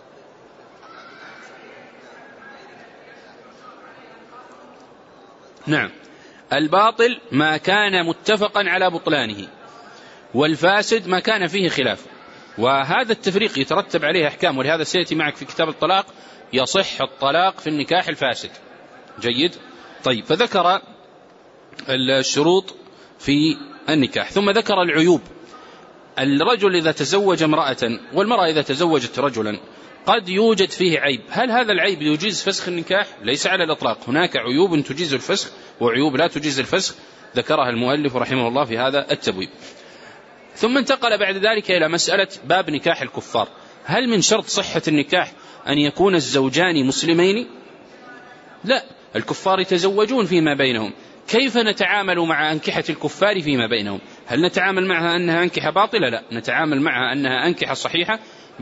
نعم، الباطل ما كان متفقا على بطلانه، والفاسد ما كان فيه خلاف. وهذا التفريق يترتب عليه أحكام، ولهذا سيأتي معك في كتاب الطلاق يصح الطلاق في النكاح الفاسد. جيد. طيب، فذكر الشروط في النكاح ثم ذكر العيوب. الرجل إذا تزوج امرأة والمرأة إذا تزوجت رجلا قد يوجد فيه عيب، هل هذا العيب يجيز فسخ النكاح؟ ليس على الإطلاق، هناك عيوب تجيز الفسخ وعيوب لا تجيز الفسخ، ذكرها المؤلف رحمه الله في هذا التبويب. ثم انتقل بعد ذلك إلى مسألة باب نكاح الكفار. هل من شرط صحة النكاح أن يكون الزوجان مسلمين؟ لا، الكفار يتزوجون فيما بينهم، كيف نتعامل مع أنكحة الكفار فيما بينهم؟ هل نتعامل معها أنها أنكحة باطلة؟ لا، نتعامل معها أنها أنكحة صحيحة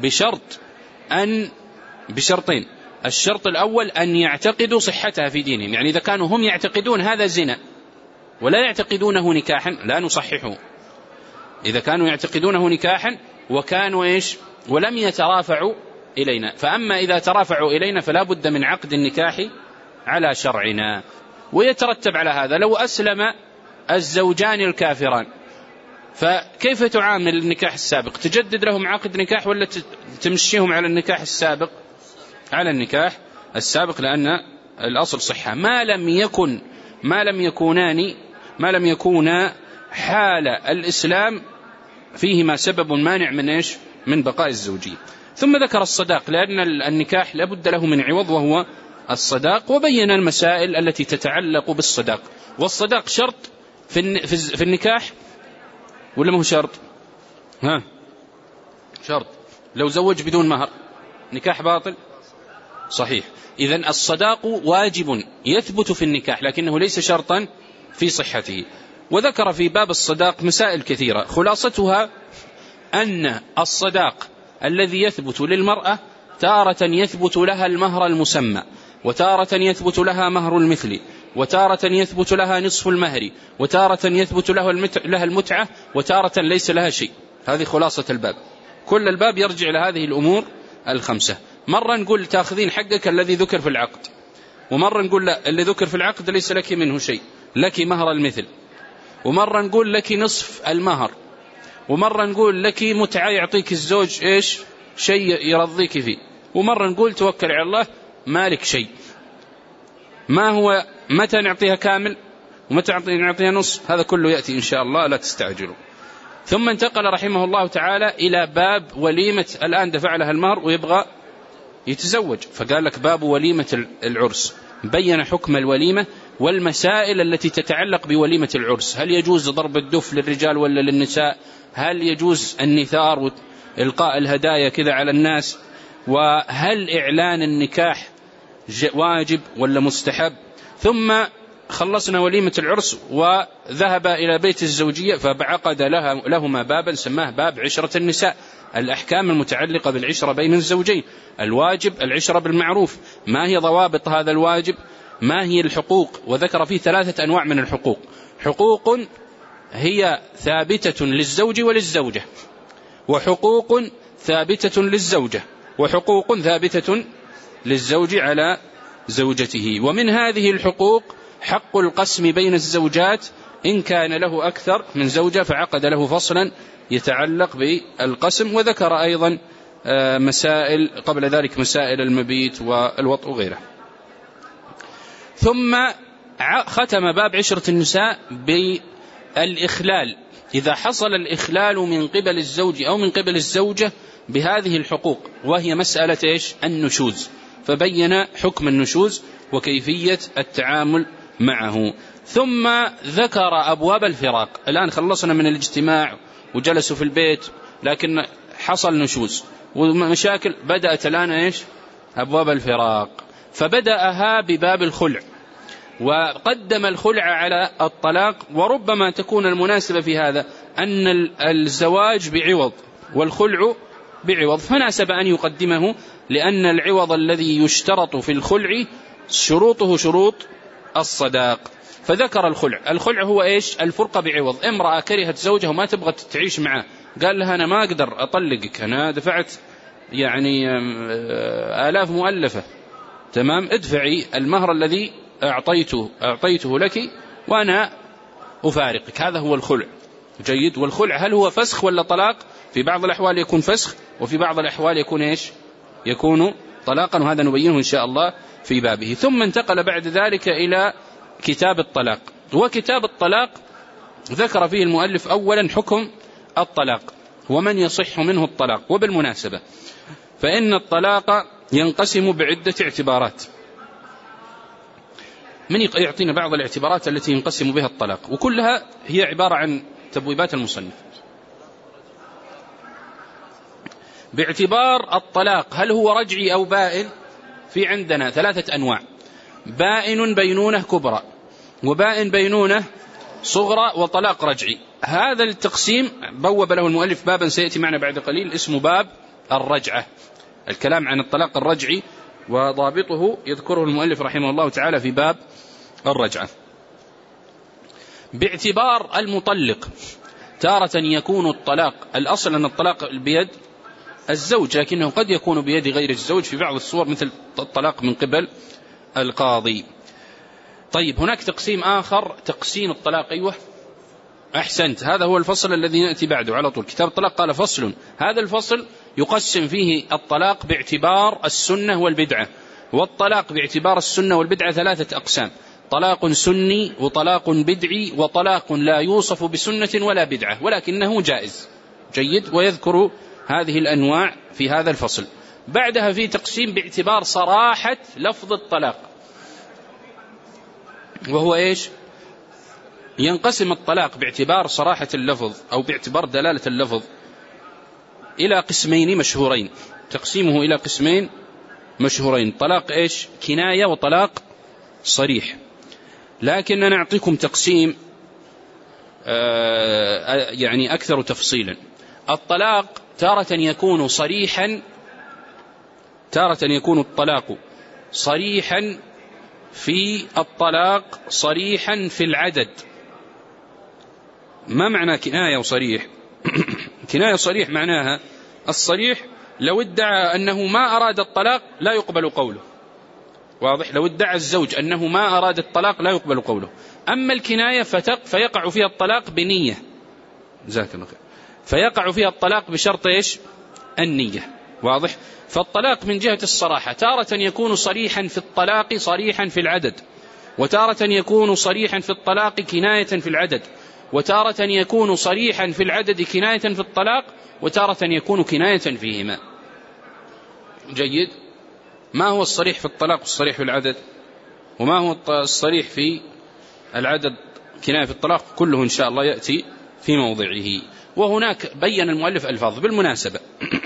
بشرطين. الشرط الأول أن يعتقدوا صحتها في دينهم، يعني إذا كانوا هم يعتقدون هذا زنا ولا يعتقدونه نكاحا لا نصححه. إذا كانوا يعتقدونه نكاحا وكانوا ولم يترافعوا إلينا، فأما إذا ترافعوا إلينا فلا بد من عقد النكاح على شرعنا. ويترتب على هذا لو أسلم الزوجان الكافران فكيف تعامل النكاح السابق؟ تجدد لهم عقد نكاح ولا تمشيهم على النكاح السابق؟ على النكاح السابق، لأن الأصل صحة. ما لم يكونا حال الإسلام فيهما سبب مانع من بقاء الزوجية. ثم ذكر الصداق، لأن النكاح لابد له من عوض وهو الصداق، وبين المسائل التي تتعلق بالصداق. والصداق شرط في النكاح ولا ما هو شرط؟ شرط. لو زوج بدون مهر نكاح باطل صحيح. إذن الصداق واجب يثبت في النكاح لكنه ليس شرطا في صحته. وذكر في باب الصداق مسائل كثيرة، خلاصتها أن الصداق الذي يثبت للمرأة تارة يثبت لها المهر المسمى، وتارة يثبت لها مهر المثل، وتارة يثبت لها نصف المهر، وتارة يثبت لها المتعة، وتارة ليس لها شيء. هذه خلاصة الباب. كل الباب يرجع لهذه الأمور الخمسة. مرة نقول تأخذين حقك الذي ذكر في العقد، ومرة نقول لا، اللي ذكر في العقد ليس لك منه شيء، لك مهر المثل، ومرة نقول لك نصف المهر، ومرة نقول لك متعة يعطيك الزوج شيء يرضيك فيه، ومرة نقول توكل على الله مالك شيء. ما هو متى نعطيها كامل ومتى نعطيها نصف؟ هذا كله يأتي إن شاء الله، لا تستعجلوا. ثم انتقل رحمه الله تعالى إلى باب وليمة. الآن دفع لها المهر ويبغى يتزوج، فقال لك باب وليمة العرس، بين حكم الوليمة والمسائل التي تتعلق بوليمة العرس. هل يجوز ضرب الدف للرجال ولا للنساء؟ هل يجوز النثار وإلقاء الهدايا كذا على الناس؟ وهل إعلان النكاح واجب ولا مستحب؟ ثم خلصنا وليمة العرس وذهب إلى بيت الزوجية فعقد لهما بابا سماه باب عشرة النساء، الأحكام المتعلقة بالعشرة بين الزوجين. الواجب العشرة بالمعروف، ما هي ضوابط هذا الواجب، ما هي الحقوق، وذكر فيه 3 أنواع من الحقوق. حقوق هي ثابتة للزوج وللزوجة، وحقوق ثابتة للزوجة، وحقوق ثابتة للزوج على زوجته. ومن هذه الحقوق حق القسم بين الزوجات إن كان له أكثر من زوجة، فعقد له فصلا يتعلق بالقسم. وذكر أيضا مسائل قبل ذلك، مسائل المبيت والوطء وغيره. ثم ختم باب عشرة النساء بالإخلال، إذا حصل الإخلال من قبل الزوج أو من قبل الزوجة بهذه الحقوق، وهي مسألة النشوز، فبين حكم النشوز وكيفية التعامل معه. ثم ذكر أبواب الفراق. الآن خلصنا من الاجتماع وجلسوا في البيت، لكن حصل نشوز ومشاكل، بدأت الآن أبواب الفراق، فبدأها بباب الخلع، وقدم الخلع على الطلاق. وربما تكون المناسبة في هذا أن الزواج بعوض والخلع بعوض، فناسب أن يقدمه، لأن العوض الذي يشترط في الخلع شروطه شروط الصداق. فذكر الخلع هو الفرقة بعوض. امرأة كرهت زوجها وما تبغى تعيش معه، قال لها أنا ما أقدر أطلقك، أنا دفعت آلاف مؤلفة، تمام، ادفعي المهر الذي أعطيته لك وأنا أفارقك. هذا هو الخلع. جيد. والخلع هل هو فسخ ولا طلاق؟ في بعض الأحوال يكون فسخ، وفي بعض الأحوال يكون يكون طلاقا، وهذا نبينه إن شاء الله في بابه. ثم انتقل بعد ذلك إلى كتاب الطلاق. وكتاب الطلاق ذكر فيه المؤلف أولا حكم الطلاق، ومن يصح منه الطلاق. وبالمناسبة فإن الطلاق ينقسم بعدة اعتبارات. من يعطينا بعض الاعتبارات التي ينقسم بها الطلاق، وكلها هي عبارة عن تبويبات المصنف. باعتبار الطلاق هل هو رجعي أو بائن؟ في عندنا 3 أنواع: بائن بينونة كبرى، وبائن بينونة صغرى، وطلاق رجعي. هذا التقسيم بوب له المؤلف بابا سيأتي معنا بعد قليل اسمه باب الرجعة، الكلام عن الطلاق الرجعي وضابطه يذكره المؤلف رحمه الله تعالى في باب الرجعة. باعتبار المطلق تارة يكون الطلاق، الأصل أن الطلاق بيد الزوج، لكنه قد يكون بيد غير الزوج في بعض الصور مثل الطلاق من قبل القاضي. طيب هناك تقسيم آخر، تقسيم الطلاق. أيوه أحسنت، هذا هو الفصل الذي نأتي بعده على طول. كتاب الطلاق قال فصل، هذا الفصل يقسم فيه الطلاق باعتبار السنة والبدعة. والطلاق باعتبار السنة والبدعة 3 أقسام: طلاق سني، وطلاق بدعي، وطلاق لا يوصف بسنة ولا بدعة ولكنه جائز. جيد، ويذكر هذه الأنواع في هذا الفصل. بعدها في تقسيم باعتبار صراحة لفظ الطلاق، وهو إيش؟ ينقسم الطلاق باعتبار صراحة اللفظ أو باعتبار دلالة اللفظ إلى قسمين مشهورين. تقسيمه إلى قسمين مشهورين: طلاق إيش؟ كناية، وطلاق صريح. لكن أنا أعطيكم تقسيم يعني أكثر تفصيلا. الطلاق تارة يكون صريحا، تارة يكون الطلاق صريحا في الطلاق، صريحا في العدد. ما معنى كناية وصريح؟ كناية صريح معناها الصريح لو ادعى أنه ما أراد الطلاق لا يقبل قوله، واضح؟ لو ادعى الزوج أنه ما أراد الطلاق لا يقبل قوله. أما الكناية فيقع فيها الطلاق بنية، جزاك الله خير، فيقع فيها الطلاق بشرط إيش؟ النية، واضح؟ فالطلاق من جهة الصراحة تارة يكون صريحا في الطلاق صريحا في العدد، وتارة يكون صريحا في الطلاق كناية في العدد، وتارة يكون صريحا في العدد كناية في الطلاق، وتارة يكون كناية فيهما. جيد. ما هو الصريح في الطلاق والصريح في العدد؟ وما هو الصريح في العدد كناية في الطلاق؟ كله إن شاء الله يأتي في موضعه. وهناك بين المؤلف ألفاظ. بالمناسبة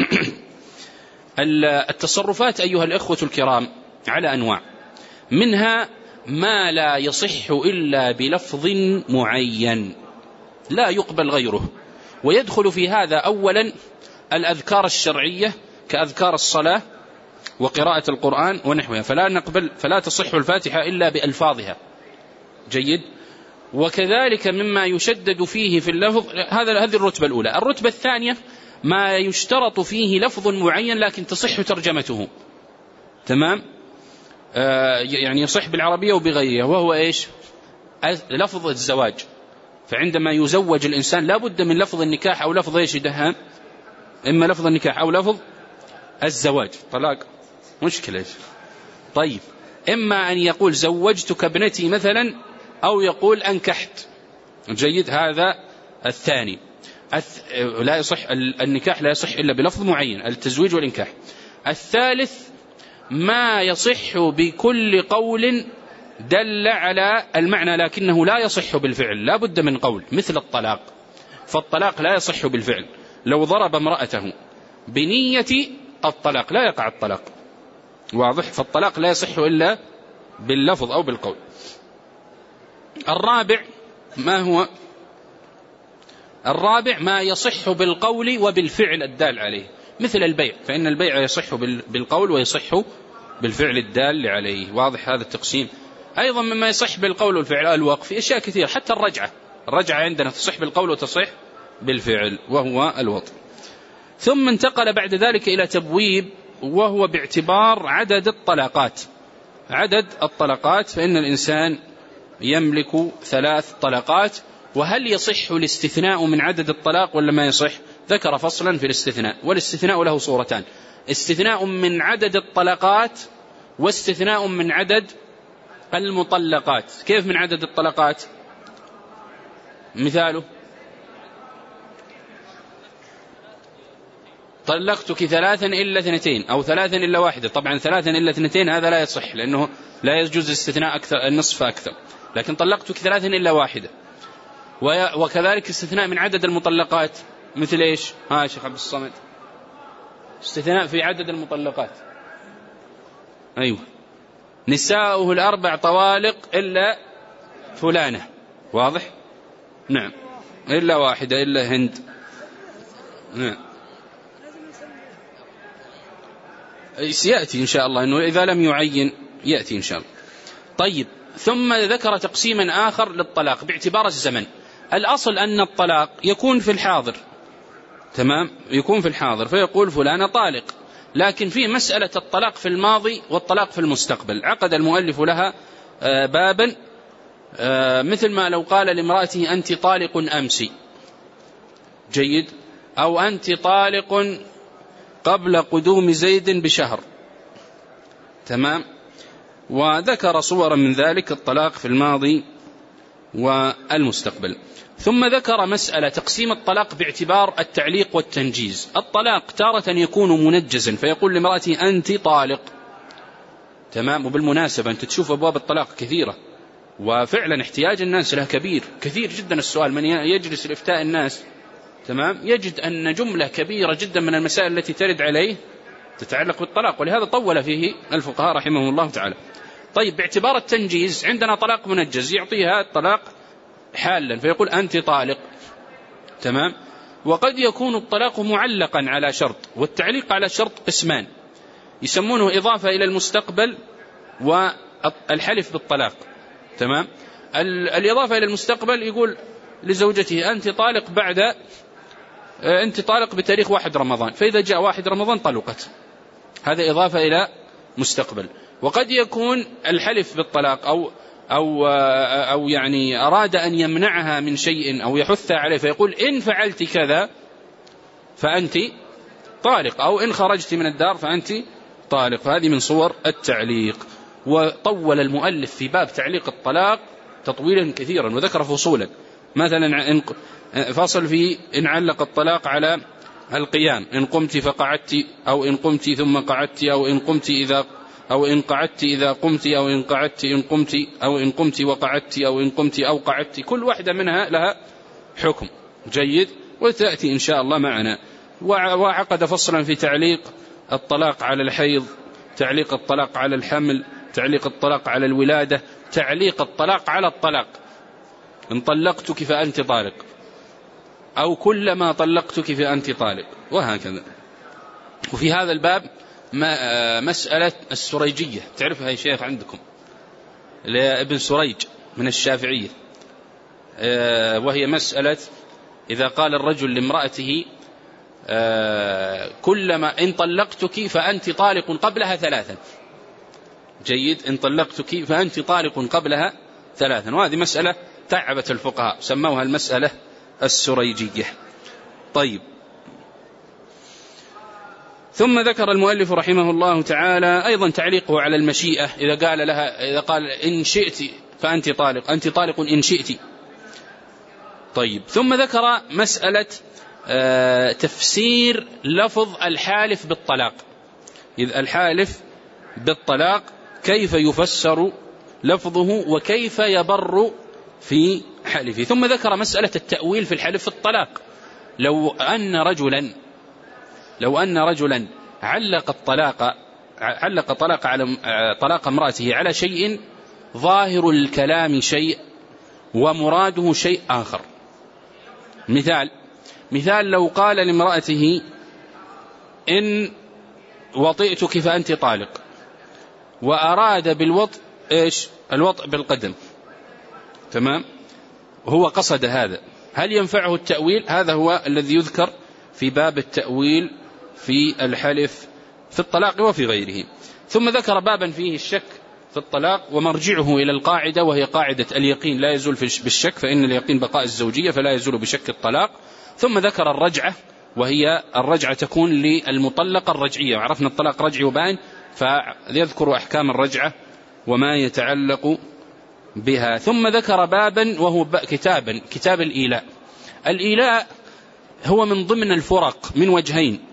التصرفات أيها الإخوة الكرام على أنواع، منها ما لا يصح إلا بلفظ معين لا يقبل غيره، ويدخل في هذا أولا الأذكار الشرعية كأذكار الصلاة وقراءة القرآن ونحوها، فلا تصح الفاتحة إلا بألفاظها. جيد. وكذلك مما يشدد فيه في اللفظ، هذه الرتبة الأولى. الرتبة الثانية ما يشترط فيه لفظ معين لكن تصح ترجمته، تمام؟ يعني يصح بالعربية وبغيرها، وهو إيش؟ لفظ الزواج. فعندما يزوج الإنسان لا بد من لفظ النكاح أو لفظ إيش يدهام، إما لفظ النكاح أو لفظ الزواج. طلاق مشكلة إيش؟ طيب، إما أن يقول زوجتك ابنتي مثلا، أو يقول أنكحت. جيد. هذا الثاني. لا يصح النكاح، لا يصح إلا بلفظ معين، التزويج والإنكاح. الثالث ما يصح بكل قول دل على المعنى لكنه لا يصح بالفعل، لا بد من قول، مثل الطلاق. فالطلاق لا يصح بالفعل، لو ضرب امرأته بنية الطلاق لا يقع الطلاق، واضح؟ فالطلاق لا يصح إلا باللفظ أو بالقول. الرابع ما يصح بالقول وبالفعل الدال عليه، مثل البيع، فإن البيع يصح بالقول ويصح بالفعل الدال عليه، واضح هذا التقسيم. أيضا مما يصح بالقول والفعل الوقف، في أشياء كثير، حتى الرجعة عندنا تصح بالقول وتصح بالفعل، وهو الوطء. ثم انتقل بعد ذلك إلى تبويب، وهو باعتبار عدد الطلقات، فإن الإنسان يملك 3 طلقات، وهل يصح الاستثناء من عدد الطلاق ولا ما يصح؟ ذكر فصلا في الاستثناء، والاستثناء له صورتان: استثناء من عدد الطلقات، واستثناء من عدد المطلقات. كيف من عدد الطلقات؟ مثاله طلقتك 3 إلا 2 أو 3 إلا 1. طبعا 3 إلا 2 هذا لا يصح، لأنه لا يجوز استثناء أكثر، النصف أكثر. لكن طلقتك 3 إلا 1. وكذلك استثناء من عدد المطلقات، مثل إيش؟ ها شيخ عبد الصمد، استثناء في عدد المطلقات. أيوه، نساؤه 4 طوالق إلا فلانة، واضح؟ نعم، إلا 1 إلا هند. نعم، سيأتي إن شاء الله، أنه إذا لم يعين يأتي إن شاء الله. طيب، ثم ذكر تقسيما آخر للطلاق باعتبار الزمن. الأصل أن الطلاق يكون في الحاضر، تمام، يكون في الحاضر، فيقول فلان طالق. لكن في مسألة الطلاق في الماضي والطلاق في المستقبل، عقد المؤلف لها بابا، مثل ما لو قال لامرأته أنت طالق أمس، جيد، أو أنت طالق قبل قدوم زيد بشهر، تمام. وذكر صورا من ذلك الطلاق في الماضي والمستقبل. ثم ذكر مسألة تقسيم الطلاق باعتبار التعليق والتنجيز. الطلاق تارة يكون منجزا، فيقول لامرأته أنت طالق، تمام. وبالمناسبة أنت تشوف أبواب الطلاق كثيرة، وفعلا احتياج الناس لها كثير جدا. السؤال من يجلس لإفتاء الناس، تمام، يجد أن جملة كبيرة جدا من المسائل التي ترد عليه تتعلق بالطلاق، ولهذا طول فيه الفقهاء رحمهم الله تعالى. طيب، باعتبار التنجيز عندنا طلاق منجز، يعطيها الطلاق حالا فيقول أنت طالق، تمام. وقد يكون الطلاق معلقا على شرط، والتعليق على شرط قسمان، يسمونه إضافة إلى المستقبل والحلف بالطلاق، تمام. الإضافة إلى المستقبل يقول لزوجته أنت طالق أنت طالق بتاريخ 1 رمضان، فإذا جاء 1 رمضان طلقت، هذا إضافة إلى مستقبل. وقد يكون الحلف بالطلاق أو يعني أراد أن يمنعها من شيء أو يحثها عليه، فيقول إن فعلت كذا فأنت طالق، أو إن خرجت من الدار فأنت طالق، فهذه من صور التعليق. وطول المؤلف في باب تعليق الطلاق تطويلا كثيرا، وذكر فصولا، مثلا فصل في إن علق الطلاق على القيام، إن قمت فقعدت، أو إن قمت ثم قعدت، أو إن قعدت إذا قمت، أو إن قعدت إن قمت، أو إن قمت وقعدت، أو إن قمت أو قعدت. كل واحدة منها لها حكم، جيد، وتأتي إن شاء الله معنا. وعقد فصلا في تعليق الطلاق على الحيض، تعليق الطلاق على الحمل، تعليق الطلاق على الولادة، تعليق الطلاق على الطلاق، إن طلقتك فأنت طالق، أو كلما طلقتك فأنت طالق، وهكذا. وفي هذا الباب مسألة السريجية، تعرفها يا شيخ عندكم، لابن سريج من الشافعية، وهي مسألة إذا قال الرجل لامرأته كلما إن طلقتك فأنت طالق قبلها 3، جيد، إن طلقتك فأنت طالق قبلها 3. وهذه مسألة تعبت الفقهاء، سموها المسألة السريجية. طيب، ثم ذكر المؤلف رحمه الله تعالى أيضا تعليقه على المشيئة، إذا قال إن شئت فأنت طالق، أنت طالق إن شئت. طيب، ثم ذكر مسألة تفسير لفظ الحالف بالطلاق، إذ الحالف بالطلاق كيف يفسر لفظه وكيف يبر في حلفه. ثم ذكر مسألة التأويل في الحلف في الطلاق. لو أن رجلا علق طلاق امرأته على شيء ظاهر الكلام شيء ومراده شيء آخر. مثال لو قال لامرأته إن وطئتك فأنت طالق، وأراد بالوطء إيش؟ الوطء بالقدم، تمام، هو قصد هذا، هل ينفعه التأويل؟ هذا هو الذي يذكر في باب التأويل في الحلف في الطلاق وفي غيره. ثم ذكر بابا فيه الشك في الطلاق ومرجعه إلى القاعدة، وهي قاعدة اليقين لا يزول بالشك، فإن اليقين بقاء الزوجية فلا يزول بشك الطلاق. ثم ذكر الرجعة، وهي الرجعة تكون للمطلقة الرجعية، وعرفنا الطلاق رجعي وبائن، فيذكر أحكام الرجعة وما يتعلق بها. ثم ذكر بابا وهو كتاب الإيلاء. الإيلاء هو من ضمن الفرق من وجهين،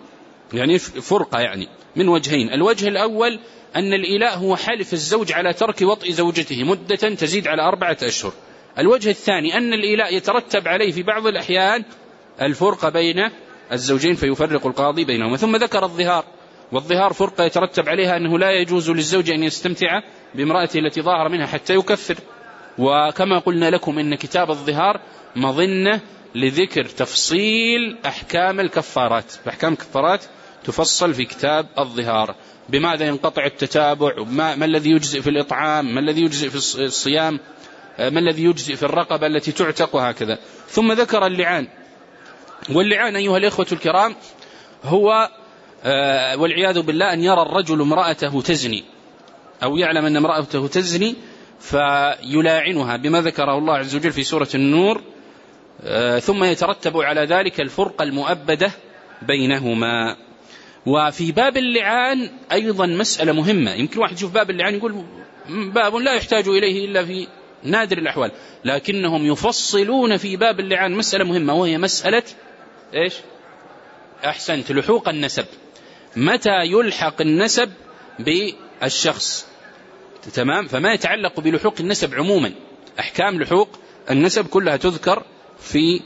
يعني فرقة يعني من وجهين. الوجه الأول أن الإيلاء هو حلف الزوج على ترك وطئ زوجته مدة تزيد على 4 أشهر. الوجه الثاني أن الإيلاء يترتب عليه في بعض الأحيان الفرقة بين الزوجين فيفرق القاضي بينهما. ثم ذكر الظهار، والظهار فرقة يترتب عليها أنه لا يجوز للزوج أن يستمتع بامرأته التي ظاهر منها حتى يكفر. وكما قلنا لكم إن كتاب الظهار مظنة لذكر تفصيل أحكام الكفارات، فأحكام الكفارات تفصل في كتاب الظهار، بماذا ينقطع التتابع، ما الذي يجزئ في الإطعام، ما الذي يجزئ في الصيام، ما الذي يجزئ في الرقبة التي تعتق وهكذا. ثم ذكر اللعان، واللعان أيها الإخوة الكرام هو والعياذ بالله أن يرى الرجل امرأته تزني أو يعلم أن امرأته تزني فيلاعنها بما ذكره الله عز وجل في سورة النور، ثم يترتب على ذلك الفرقة المؤبدة بينهما. وفي باب اللعان أيضا مسألة مهمة، يمكن واحد يشوف باب اللعان يقول باب لا يحتاج إليه إلا في نادر الأحوال، لكنهم يفصلون في باب اللعان مسألة مهمة، وهي مسألة إيش؟ أحسنت، لحوق النسب. متى يلحق النسب بالشخص؟ تمام. فما يتعلق بلحوق النسب عموما، أحكام لحوق النسب كلها تذكر في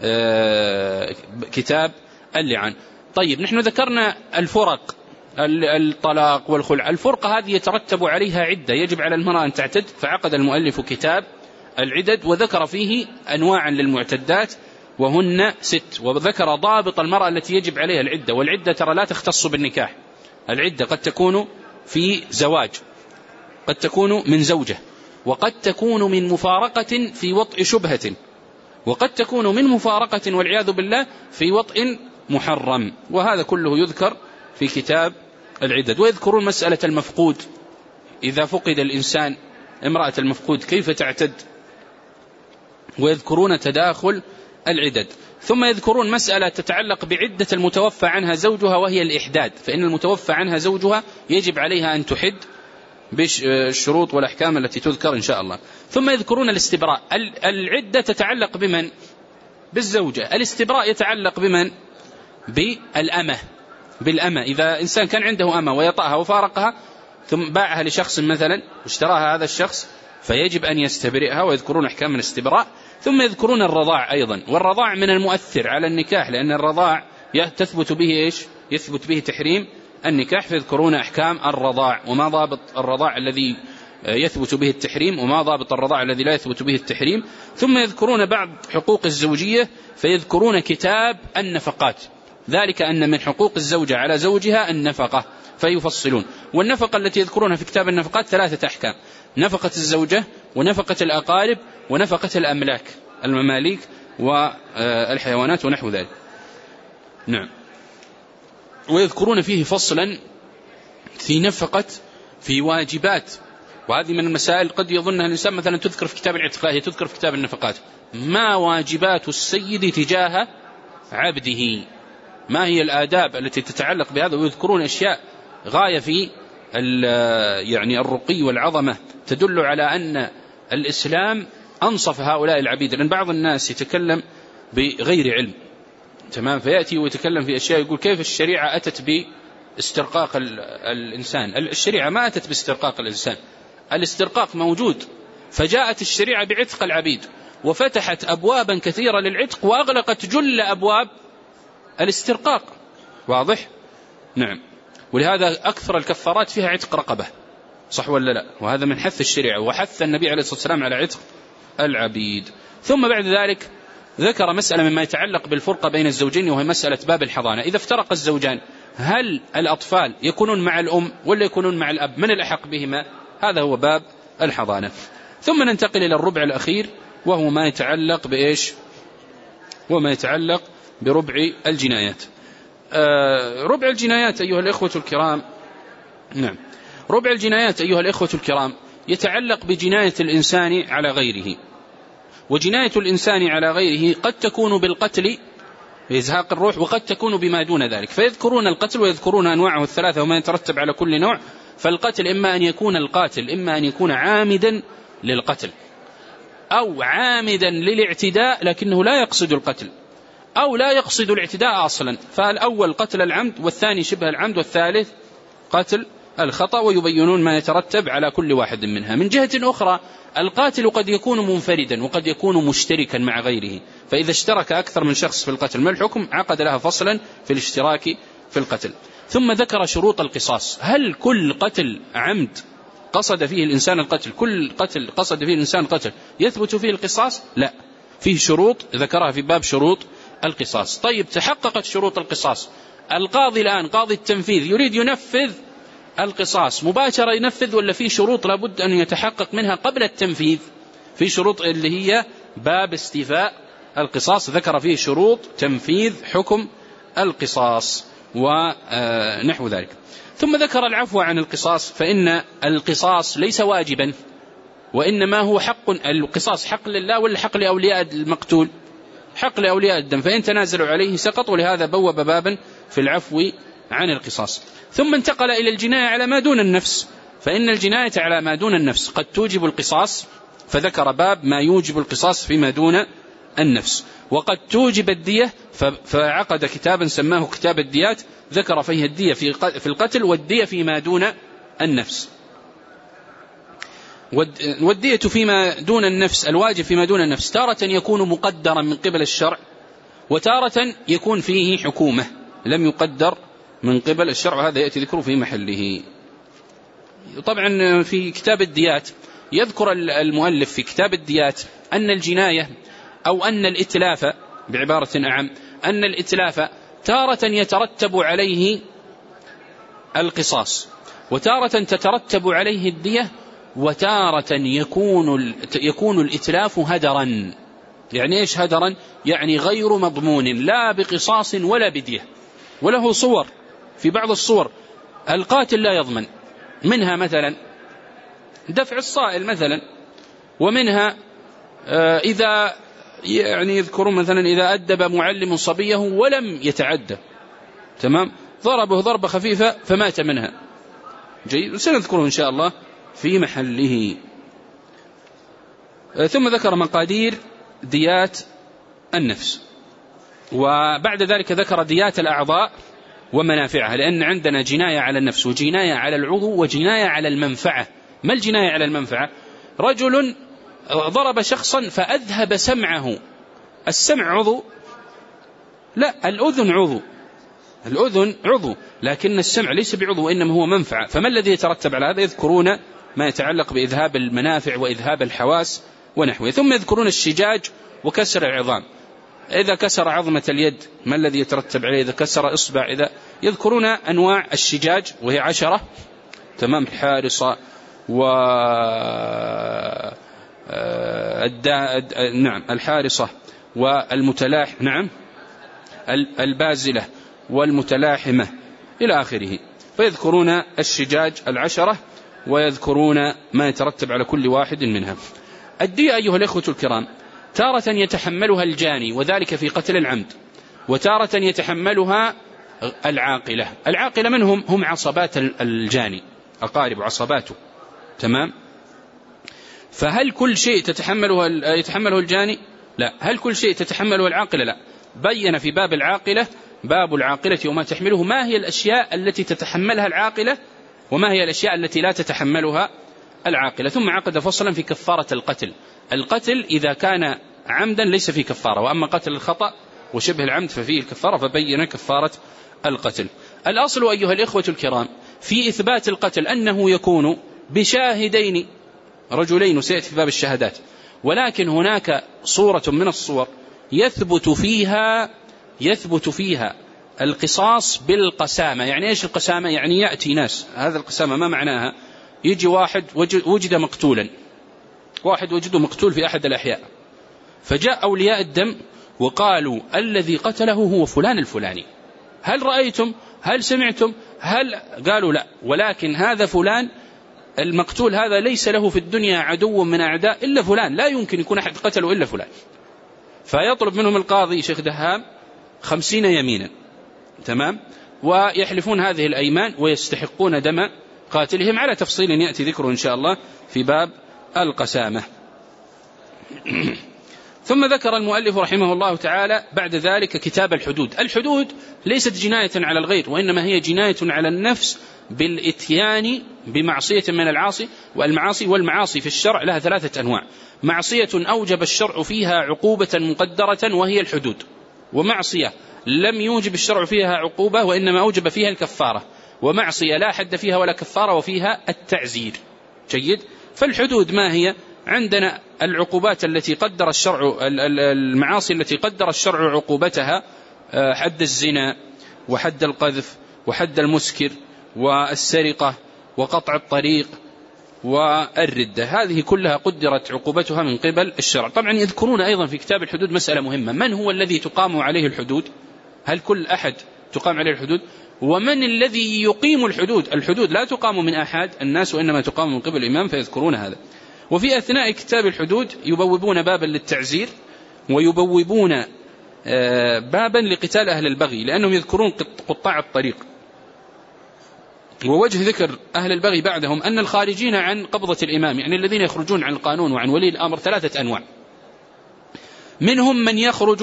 كتاب اللعان. طيب، نحن ذكرنا الفرق، الطلاق والخلع. الفرقة هذه يترتب عليها عدة، يجب على المرأة أن تعتد، فعقد المؤلف كتاب العدد وذكر فيه أنواعا للمعتدات وهن 6، وذكر ضابط المرأة التي يجب عليها العدة. والعدة ترى لا تختص بالنكاح، العدة قد تكون في زواج، قد تكون من زوجة، وقد تكون من مفارقة في وطئ شبهة، وقد تكون من مفارقة والعياذ بالله في وطئ محرم، وهذا كله يذكر في كتاب العدد. ويذكرون مسألة المفقود، إذا فقد الإنسان امرأة المفقود كيف تعتد، ويذكرون تداخل العدد. ثم يذكرون مسألة تتعلق بعدة المتوفى عنها زوجها وهي الإحداد، فإن المتوفى عنها زوجها يجب عليها أن تحد بالشروط والأحكام التي تذكر إن شاء الله. ثم يذكرون الاستبراء. العدة تتعلق بمن؟ بالزوجة. الاستبراء يتعلق بمن؟ بالأمة. إذا إنسان كان عنده أمة ويطأها وفارقها ثم باعها لشخص مثلا واشتراها هذا الشخص فيجب أن يستبرئها، ويذكرون أحكام الاستبراء. ثم يذكرون الرضاع أيضا، والرضاع من المؤثر على النكاح، لأن الرضاع تثبت به إيش؟ يثبت به تحريم النكاح، فيذكرون أحكام الرضاع وما ضابط الرضاع الذي يثبت به التحريم وما ضابط الرضاع الذي لا يثبت به التحريم. ثم يذكرون بعض حقوق الزوجية، فيذكرون كتاب النفقات، ذلك أن من حقوق الزوجة على زوجها النفقة، فيفصلون. والنفقة التي يذكرونها في كتاب النفقات 3 أحكام: نفقة الزوجة، ونفقة الأقارب، ونفقة الأملاك، المماليك والحيوانات ونحو ذلك. نعم. ويذكرون فيه فصلا في نفقة في واجبات، وهذه من المسائل قد يظنها الإنسان مثلا تذكر في كتاب العتق، هي تذكر في كتاب النفقات. ما واجبات السيد تجاه عبده، ما هي الآداب التي تتعلق بهذا. ويذكرون أشياء غاية في يعني الرقي والعظمة، تدل على أن الإسلام أنصف هؤلاء العبيد. لأن بعض الناس يتكلم بغير علم، تمام، فيأتي ويتكلم في أشياء يقول كيف الشريعة أتت باسترقاق الإنسان. الشريعة ما أتت باسترقاق الإنسان، الاسترقاق موجود، فجاءت الشريعة بعتق العبيد وفتحت أبوابا كثيرة للعتق وأغلقت جل أبواب الاسترقاق. واضح؟ نعم. ولهذا أكثر الكفارات فيها عتق رقبة، صح ولا لا؟ وهذا من حث الشريعة، وحث النبي عليه الصلاة والسلام على عتق العبيد. ثم بعد ذلك ذكر مسألة مما يتعلق بالفرقة بين الزوجين، وهي مسألة باب الحضانة. إذا افترق الزوجان هل الأطفال يكونون مع الأم ولا يكونون مع الأب؟ من الأحق بهما؟ هذا هو باب الحضانة. ثم ننتقل إلى الربع الأخير، وهو ما يتعلق بإيش؟ وما يتعلق بربع الجنايات. ربع الجنايات أيها الإخوة الكرام، نعم، ربع الجنايات أيها الإخوة الكرام يتعلق بجناية الإنسان على غيره. وجناية الإنسان على غيره قد تكون بالقتل بإزهاق الروح، وقد تكون بما دون ذلك. فيذكرون القتل ويذكرون أنواعه 3 وما يترتب على كل نوع. فالقتل إما أن يكون القاتل إما أن يكون عامدا للقتل، أو عامدا للاعتداء لكنه لا يقصد القتل، أو لا يقصد الاعتداء أصلا، فالأول قتل العمد، والثاني شبه العمد، والثالث قتل الخطأ، ويبينون ما يترتب على كل واحد منها. من جهة أخرى القاتل قد يكون منفردا وقد يكون مشتركا مع غيره، فإذا اشترك أكثر من شخص في القتل ما الحكم؟ عقد لها فصلا في الاشتراك في القتل. ثم ذكر شروط القصاص. هل كل قتل عمد قصد فيه الإنسان القتل، كل قتل قصد فيه الإنسان القتل يثبت فيه القصاص؟ لا، فيه شروط ذكرها في باب شروط القصاص. طيب تحققت شروط القصاص، القاضي الآن قاضي التنفيذ يريد ينفذ القصاص مباشرة ينفذ، ولا في شروط لابد أن يتحقق منها قبل التنفيذ؟ في شروط اللي هي باب استيفاء القصاص، ذكر فيه شروط تنفيذ حكم القصاص ونحو ذلك. ثم ذكر العفو عن القصاص، فإن القصاص ليس واجبا وإنما هو حق. القصاص حق لله ولا حق لأولياء المقتول؟ حق لأولياء الدم، فإن تنازلوا عليه سقط، ولهذا بوب بابا في العفو عن القصاص. ثم انتقل إلى الجناية على ما دون النفس، فإن الجناية على ما دون النفس قد توجب القصاص، فذكر باب ما يوجب القصاص فيما دون النفس، وقد توجب الدية، فعقد كتابا سماه كتاب الديات، ذكر فيه الدية في القتل والدية فيما دون النفس. والدية فيما دون النفس، الواجب فيما دون النفس، تارة يكون مقدرا من قبل الشرع، وتارة يكون فيه حكومة لم يقدر من قبل الشرع، وهذا يأتي ذكره في محله. طبعا في كتاب الديات يذكر المؤلف في كتاب الديات أن الجناية أو أن الإتلاف بعبارة أعم، أن الإتلاف تارة يترتب عليه القصاص، وتارة تترتب عليه الدية، وتارة يكون الإتلاف هدرا. يعني إيش هدرا؟ يعني غير مضمون لا بقصاص ولا بدية. وله صور، في بعض الصور القاتل لا يضمن، منها مثلا دفع الصائل مثلا، ومنها إذا يعني يذكرون مثلا إذا أدب معلم صبيه ولم يتعدى، تمام، ضربه ضربة خفيفة فمات منها. جيد، سنذكره إن شاء الله في محله. ثم ذكر مقادير ديات النفس، وبعد ذلك ذكر ديات الأعضاء ومنافعها، لأن عندنا جناية على النفس وجناية على العضو وجناية على المنفعة. ما الجناية على المنفعة؟ رجل ضرب شخصا فأذهب سمعه. السمع عضو؟ لا، الأذن عضو، الأذن عضو، لكن السمع ليس بعضو إنما هو منفعة. فما الذي يترتب على هذا؟ يذكرون ما يتعلق بإذهاب المنافع وإذهاب الحواس ونحوه. ثم يذكرون الشجاج وكسر العظام، إذا كسر عظمة اليد ما الذي يترتب عليه؟ إذا كسر إصبع، إذا يذكرون أنواع الشجاج وهي 10، تمام، الحارصة نعم الحارصة والمتلاح، نعم البازلة والمتلاحمة إلى آخره. فيذكرون الشجاج 10 ويذكرون ما يترتب على كل واحد منها. الدية أيها الإخوة الكرام تارة يتحملها الجاني وذلك في قتل العمد، وتارة يتحملها العاقلة. العاقلة من هم؟ هم عصبات الجاني، أقارب عصباته، تمام. فهل كل شيء يتحمله الجاني؟ لا. هل كل شيء تتحمله العاقلة؟ لا. بين في باب العاقلة، باب العاقلة وما تحمله، ما هي الأشياء التي تتحملها العاقلة وما هي الأشياء التي لا تتحملها العاقلة. ثم عقد فصلا في كفارة القتل. القتل إذا كان عمدا ليس فيه كفارة، وأما قتل الخطأ وشبه العمد ففيه الكفارة، فبين كفارة القتل. الأصل أيها الإخوة الكرام في إثبات القتل أنه يكون بشاهدين رجلين، وسيأتي في باب الشهادات، ولكن هناك صورة من الصور يثبت فيها القصاص بالقسامة. يعني إيش القسامة؟ يعني يأتي ناس، هذا القسامة ما معناها؟ يجي واحد وجد مقتولا، واحد وجده مقتول في أحد الأحياء، فجاء أولياء الدم وقالوا الذي قتله هو فلان الفلاني، هل رأيتم؟ هل سمعتم؟ قالوا لا، ولكن هذا فلان المقتول هذا ليس له في الدنيا عدو من أعداء إلا فلان، لا يمكن يكون أحد قتله إلا فلان. فيطلب منهم القاضي شيخ دهام 50 يمينا، تمام، ويحلفون هذه الأيمان ويستحقون دم قاتلهم على تفصيل يأتي ذكره إن شاء الله في باب القسامة. ثم ذكر المؤلف رحمه الله تعالى بعد ذلك كتاب الحدود. الحدود ليست جناية على الغير، وإنما هي جناية على النفس بالإتيان بمعصية من المعاصي. والمعاصي في الشرع لها 3 أنواع: معصية أوجب الشرع فيها عقوبة مقدرة وهي الحدود، ومعصية لم يوجب الشرع فيها عقوبة وإنما أوجب فيها الكفارة، ومعصية لا حد فيها ولا كفارة وفيها التعزير. جيد. فالحدود ما هي؟ عندنا العقوبات التي قدر الشرع، المعاصي التي قدر الشرع عقوبتها، حد الزنا وحد القذف وحد المسكر والسرقة وقطع الطريق والردة، هذه كلها قدرت عقوبتها من قبل الشرع. طبعا يذكرون أيضا في كتاب الحدود مسألة مهمة: من هو الذي تقام عليه الحدود؟ هل كل أحد تقام عليه الحدود؟ ومن الذي يقيم الحدود؟ الحدود لا تقام من أحد الناس وإنما تقام من قبل الإمام، فيذكرون هذا. وفي أثناء كتاب الحدود يبوبون بابا للتعزير، ويبوبون بابا لقتال أهل البغي، لأنهم يذكرون قطاع الطريق. ووجه ذكر أهل البغي بعدهم أن الخارجين عن قبضة الإمام، يعني الذين يخرجون عن القانون وعن ولي الأمر، 3 أنواع: منهم من يخرج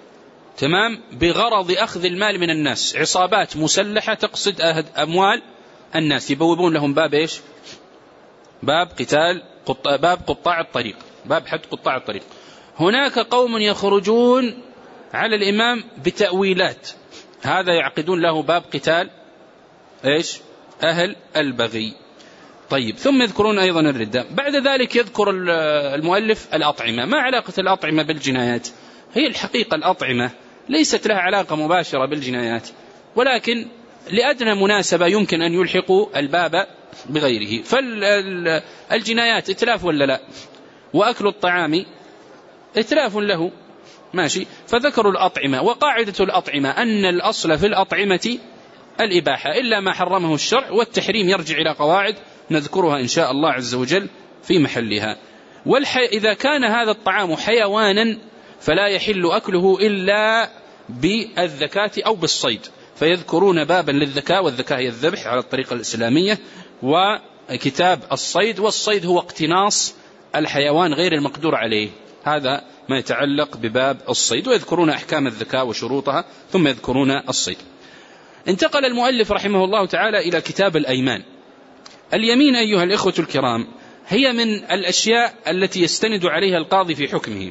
بغرض أخذ المال من الناس، عصابات مسلحة تقصد أموال الناس، يبوبون لهم باب إيش؟ باب قتال، باب قطاع الطريق، باب حد قطاع الطريق. هناك قوم يخرجون على الإمام بتأويلات، هذا يعقدون له باب قتال إيش؟ أهل البغي. طيب، ثم يذكرون أيضا الردة. بعد ذلك يذكر المؤلف الأطعمة. ما علاقة الأطعمة بالجنايات؟ هي الحقيقة الأطعمة ليست لها علاقة مباشرة بالجنايات، ولكن لأدنى مناسبة يمكن أن يلحقوا الباب بغيره. فالجنايات إتلاف ولا لا؟ وأكل الطعام إتلاف له، ماشي. فذكروا الأطعمة. وقاعدة الأطعمة أن الأصل في الأطعمة الإباحة إلا ما حرمه الشرع، والتحريم يرجع إلى قواعد نذكرها إن شاء الله عز وجل في محلها. إذا كان هذا الطعام حيوانا فلا يحل أكله إلا بالذكاة أو بالصيد، فيذكرون بابا للذكاة، والذكاة هي الذبح على الطريقة الإسلامية، وكتاب الصيد. والصيد هو اقتناص الحيوان غير المقدور عليه، هذا ما يتعلق بباب الصيد. ويذكرون أحكام الذكاة وشروطها، ثم يذكرون الصيد. انتقل المؤلف رحمه الله تعالى إلى كتاب الأيمان. اليمين أيها الإخوة الكرام هي من الأشياء التي يستند عليها القاضي في حكمه،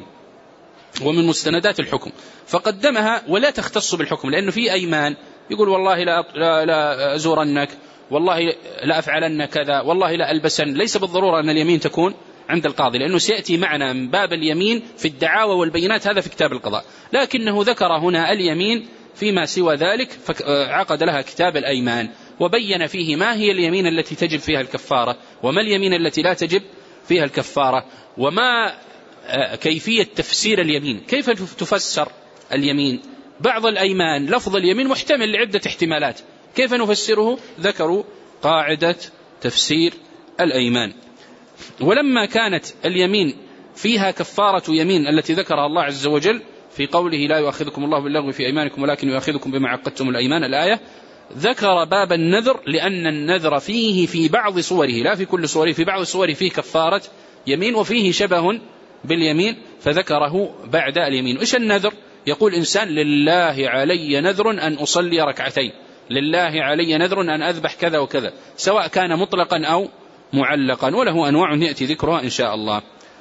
ومن مستندات الحكم، فقدمها ولا تختص بالحكم، لأنه في أيمان يقول والله لا أزورنك، والله لا أفعلن كذا، والله لا ألبسن. ليس بالضرورة أن اليمين تكون عند القاضي، لأنه سيأتي معنا من باب اليمين في الدعاوى والبينات، هذا في كتاب القضاء، لكنه ذكر هنا اليمين فيما سوى ذلك، فعقد لها كتاب الأيمان، وبين فيه ما هي اليمين التي تجب فيها الكفارة، وما اليمين التي لا تجب فيها الكفارة، وما كيفية تفسير اليمين، كيف تفسر اليمين. بعض الأيمان لفظ اليمين محتمل لعدة احتمالات، كيف نفسره؟ ذكروا قاعدة تفسير الأيمان. ولما كانت اليمين فيها كفارة يمين التي ذكرها الله عز وجل في قوله لا يؤاخذكم الله باللغو في أيمانكم ولكن يؤاخذكم بما عقدتم الأيمان، الآية، ذكر باب النذر، لأن النذر فيه في بعض صوره، لا في كل صوره، في بعض صوره فيه كفارة يمين وفيه شبه باليمين، فذكره بعد اليمين. إيش النذر؟ يقول إنسان لله علي نذر أن أصلي ركعتين، لله علي نذر أن أذبح كذا وكذا، سواء كان مطلقا أو معلقا، وله أنواع يأتي ذكرها إن شاء الله.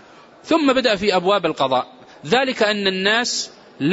ثم بدأ في أبواب القضاء، ذلك أن الناس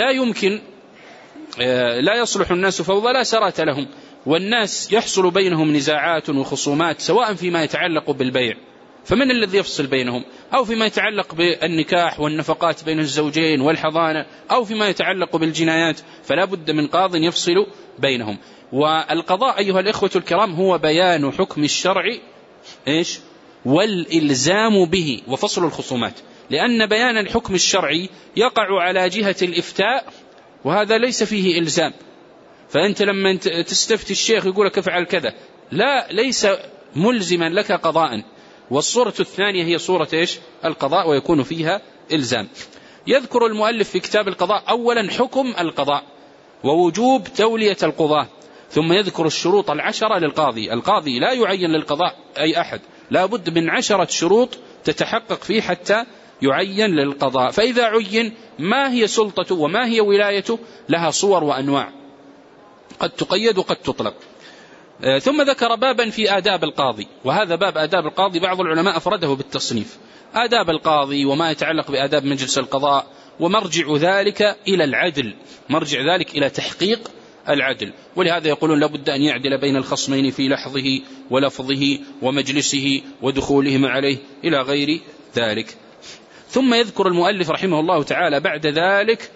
لا يصلح الناس فوضى لا سرات لهم، والناس يحصل بينهم نزاعات وخصومات، سواء فيما يتعلق بالبيع، فمن الذي يفصل بينهم، أو فيما يتعلق بالنكاح والنفقات بين الزوجين والحضانة، أو فيما يتعلق بالجنايات، فلا بد من قاض يفصل بينهم. والقضاء أيها الإخوة الكرام هو بيان حكم الشرع إيش؟ والإلزام به وفصل الخصومات، لأن بيان الحكم الشرعي يقع على جهة الإفتاء، وهذا ليس فيه إلزام. فأنت لما تستفتي الشيخ يقول لك افعل كذا، ليس ملزما لك قضاء. والصورة الثانية هي صورة إيش؟ القضاء، ويكون فيها إلزام. يذكر المؤلف في كتاب القضاء أولا حكم القضاء ووجوب تولية القضاة، ثم يذكر الشروط 10 للقاضي. القاضي لا يعين للقضاء أي أحد، لا بد من 10 شروط تتحقق فيه حتى يعين للقضاء. فإذا عين ما هي سلطته وما هي ولايته لها صور وأنواع، قد تقيد وقد تطلق. ثم ذكر بابا في آداب القاضي، وهذا باب آداب القاضي بعض العلماء أفرده بالتصنيف. آداب القاضي وما يتعلق بآداب مجلس القضاء، ومرجع ذلك إلى العدل، مرجع ذلك إلى تحقيق العدل. ولهذا يقولون لابد أن يعدل بين الخصمين في لحظه ولفظه ومجلسه ودخولهم عليه إلى غير ذلك. ثم يذكر المؤلف رحمه الله تعالى بعد ذلك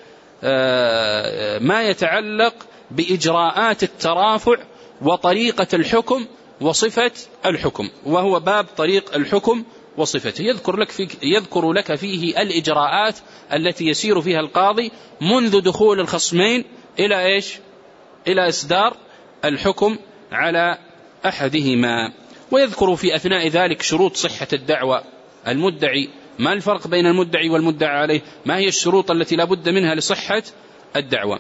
ما يتعلق بإجراءات الترافع وطريقة الحكم وصفة الحكم، وهو باب طريق الحكم وصفته. يذكر لك فيه الإجراءات التي يسير فيها القاضي منذ دخول الخصمين إلى إيش؟ إلى إصدار الحكم على أحدهما. ويذكر في أثناء ذلك شروط صحة الدعوة، المدعي، ما الفرق بين المدعي والمدعى عليه، ما هي الشروط التي لا بد منها لصحة الدعوة.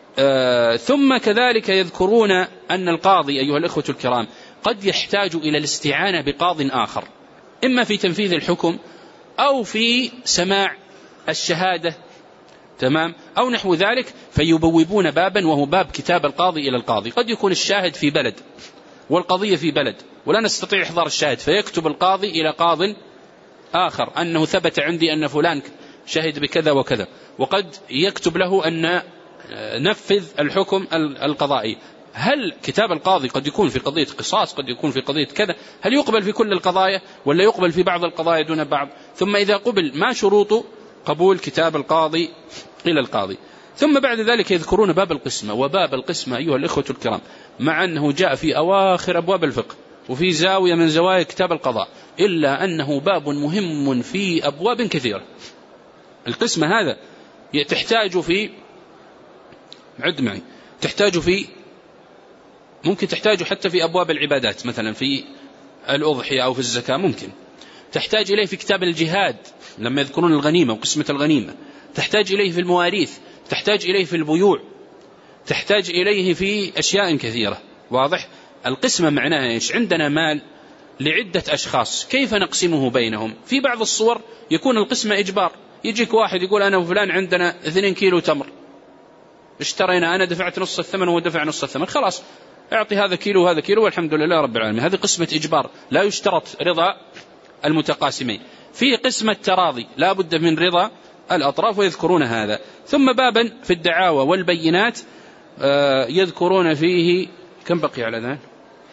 ثم كذلك يذكرون أن القاضي أيها الإخوة الكرام قد يحتاج إلى الاستعانة بقاض آخر، إما في تنفيذ الحكم أو في سماع الشهادة، تمام، أو نحو ذلك، فيبوبون بابا وهو باب كتاب القاضي إلى القاضي. قد يكون الشاهد في بلد والقضية في بلد ولا نستطيع إحضار الشاهد، فيكتب القاضي إلى قاض آخر أنه ثبت عندي أن فلان شهد بكذا وكذا، وقد يكتب له أن نفذ الحكم القضائي. هل كتاب القاضي قد يكون في قضية قصاص، قد يكون في قضية كذا، هل يقبل في كل القضايا ولا يقبل في بعض القضايا دون بعض؟ ثم إذا قبل ما شروط قبول كتاب القاضي إلى القاضي؟ ثم بعد ذلك يذكرون باب القسمة. وباب القسمة أيها الإخوة الكرام مع أنه جاء في أواخر أبواب الفقه وفي زاوية من زوايا كتاب القضاء، إلا أنه باب مهم في أبواب كثيرة. القسمة هذا تحتاج في عد معي، تحتاج في ممكن تحتاج حتى في أبواب العبادات، مثلا في الأضحية أو في الزكاة، ممكن تحتاج إليه في كتاب الجهاد لما يذكرون الغنيمة وقسمة الغنيمة، تحتاج إليه في المواريث، تحتاج إليه في البيوع، تحتاج إليه في أشياء كثيرة. واضح؟ القسمة معناها إيش؟ عندنا مال لعدة أشخاص، كيف نقسمه بينهم؟ في بعض الصور يكون القسمة إجبار، يجيك واحد يقول أنا وفلان عندنا 2 كيلو تمر اشترينا، أنا دفعت نص الثمن وهو دفع نص الثمن، خلاص اعطي هذا كيلو وهذا كيلو والحمد لله رب العالمين. هذه قسمة إجبار لا يشترط رضا المتقاسمين. في قسمة تراضي لا بد من رضا الأطراف، ويذكرون هذا. ثم بابا في الدعاوى والبينات يذكرون فيه كم بقي على ذلك؟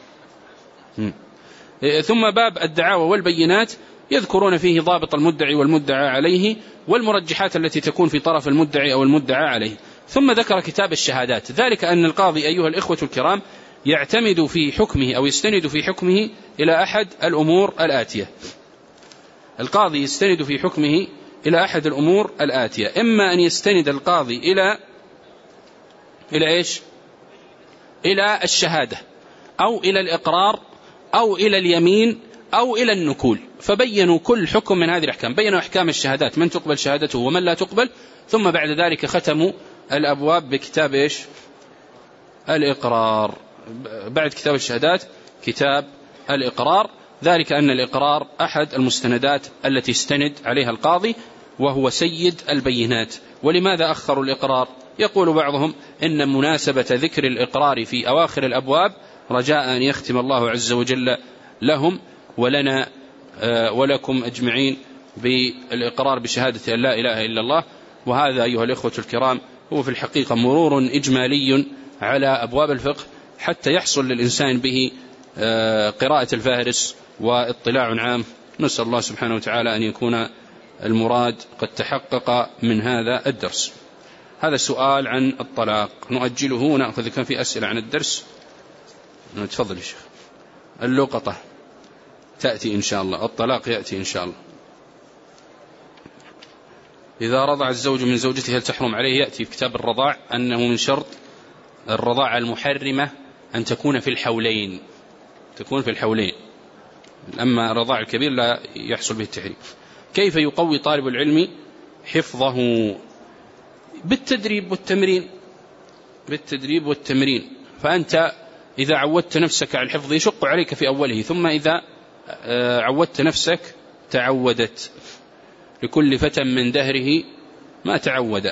ثم باب الدعاوى والبينات يذكرون فيه ضابط المدعي والمدعى عليه والمرجحات التي تكون في طرف المدعي أو المدعى عليه. ثم ذكر كتاب الشهادات، ذلك أن القاضي أيها الإخوة الكرام يعتمد في حكمه أو يستند في حكمه إلى أحد الأمور الآتية. القاضي يستند في حكمه إلى أحد الأمور الآتية، إما أن يستند القاضي إلى إيش؟ إلى الشهادة أو إلى الإقرار أو إلى اليمين أو إلى النكول، فبينوا كل حكم من هذه الأحكام، بينوا أحكام الشهادات، من تقبل شهادته ومن لا تقبل. ثم بعد ذلك ختموا الأبواب بكتاب إيش؟ الإقرار. بعد كتاب الشهادات كتاب الإقرار، ذلك أن الإقرار أحد المستندات التي استند عليها القاضي وهو سيد البينات. ولماذا أخروا الإقرار؟ يقول بعضهم إن مناسبة ذكر الإقرار في أواخر الأبواب رجاء أن يختم الله عز وجل لهم ولنا ولكم أجمعين بالإقرار بشهادة أن لا إله إلا الله. وهذا أيها الإخوة الكرام هو في الحقيقة مرور إجمالي على أبواب الفقه حتى يحصل للإنسان به قراءة الفهرس واطلاع عام. نسأل الله سبحانه وتعالى أن يكون المراد قد تحقق من هذا الدرس. هذا سؤال عن الطلاق نؤجله ونأخذ، كان في أسئلة عن الدرس. تفضل يا شيخ. اللقطة تأتي إن شاء الله، الطلاق يأتي إن شاء الله. إذا رضع الزوج من زوجته هل تحرم عليه؟ يأتي في كتاب الرضاع أنه من شرط الرضاعة المحرمة أن تكون في الحولين، تكون في الحولين، أما الرضاع الكبير لا يحصل به التحريم. كيف يقوي طالب العلم حفظه؟ بالتدريب والتمرين، بالتدريب والتمرين. فأنت إذا عودت نفسك على الحفظ يشق عليك في أوله، ثم إذا عودت نفسك تعودت. لكل فتى من دهره ما تعود.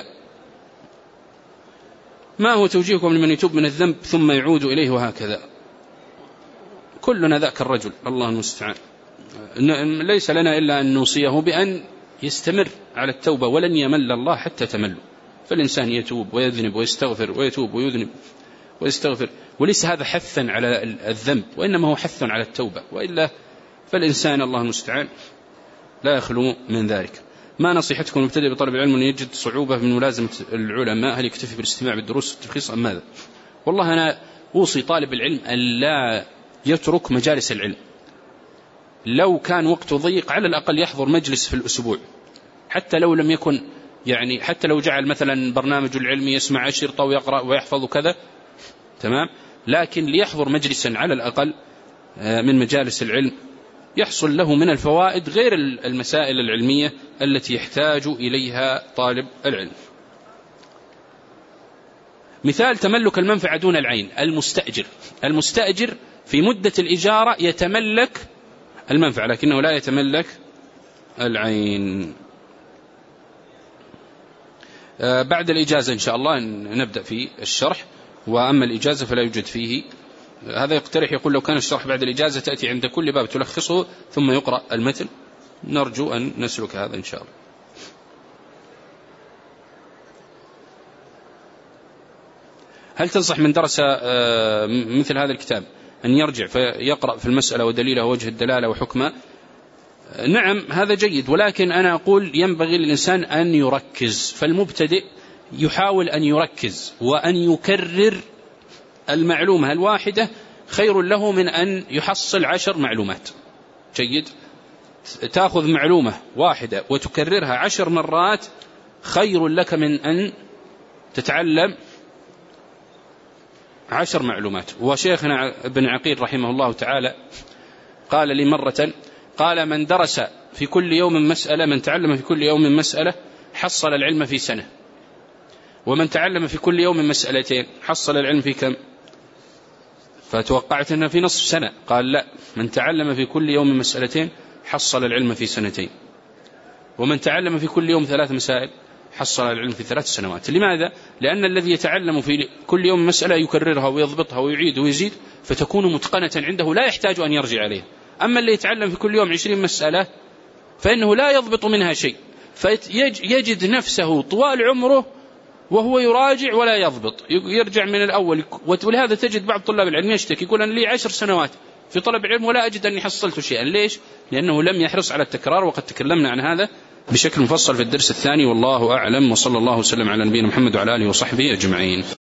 ما هو توجيهكم لمن يتوب من الذنب ثم يعود إليه وهكذا؟ كلنا ذاك الرجل، الله المستعان. ليس لنا إلا أن نوصيه بأن يستمر على التوبة، ولن يمل الله حتى تمل. فالإنسان يتوب ويذنب ويستغفر ويتوب ويذنب ويستغفر، وليس هذا حثا على الذنب، وإنما هو حثا على التوبة، وإلا فالإنسان الله المستعان لا يخلو من ذلك. ما نصيحتكم المبتدئ بطلب العلم أن يجد صعوبة من ملازمة العلماء؟ هل يكتفي بالاستماع بالدروس والتلخيص أم ماذا؟ والله أنا أوصي طالب العلم أن لا يترك مجالس العلم. لو كان وقته ضيق على الأقل يحضر مجلس في الأسبوع، حتى لو لم يكن يعني حتى لو جعل مثلا برنامج العلمي يسمع أشرطة ويقرأ ويحفظ كذا تمام، لكن ليحضر مجلسا على الأقل من مجالس العلم يحصل له من الفوائد غير المسائل العلمية التي يحتاج إليها طالب العلم. مثال تملك المنفعة دون العين. المستأجر في مدة الإجارة يتملك المنفعة لكنه لا يتملك العين. بعد الإجازة إن شاء الله نبدأ في الشرح، وأما الإجازة فلا يوجد فيه. هذا يقترح يقول لو كان الشرح بعد الإجازة تأتي عند كل باب تلخصه ثم يقرأ المتن، نرجو أن نسلك هذا إن شاء الله. هل تنصح من درس مثل هذا الكتاب أن يرجع فيقرأ في المسألة ودليلها ووجه الدلالة وحكمة؟ نعم هذا جيد، ولكن أنا أقول ينبغي للإنسان أن يركز. فالمبتدئ يحاول أن يركز وأن يكرر المعلومة الواحدة خير له من أن يحصل 10 معلومات. جيد، تأخذ معلومة واحدة وتكررها 10 مرات خير لك من أن تتعلم 10 معلومات. وشيخنا ابن عقيل رحمه الله تعالى قال لي مرة، قال من درس في كل يوم مسألة، من تعلم في كل يوم مسألة حصل العلم في سنة، ومن تعلم في كل يوم مسألتين حصل العلم في كم؟ فتوقعت أنه في نصف سنة. قال لا، من تعلم في كل يوم مسألتين حصل العلم في 2 سنين، ومن تعلم في كل يوم 3 مسائل حصل العلم في 3 سنوات. لماذا؟ لأن الذي يتعلم في كل يوم مسألة يكررها ويضبطها ويعيد ويزيد فتكون متقنة عنده لا يحتاج أن يرجع عليها. أما اللي يتعلم في كل يوم 20 مسألة فإنه لا يضبط منها شيء، فيجد نفسه طوال عمره وهو يراجع ولا يضبط، يرجع من الأول. ولهذا تجد بعض طلاب العلم يشتكي يقول أنا لي 10 سنوات في طلب العلم ولا أجد أني حصلت شيئا. ليش؟ لأنه لم يحرص على التكرار، وقد تكلمنا عن هذا بشكل مفصل في الدرس الثاني. والله أعلم، وصلى الله وسلم على نبينا محمد وعلى آله وصحبه أجمعين.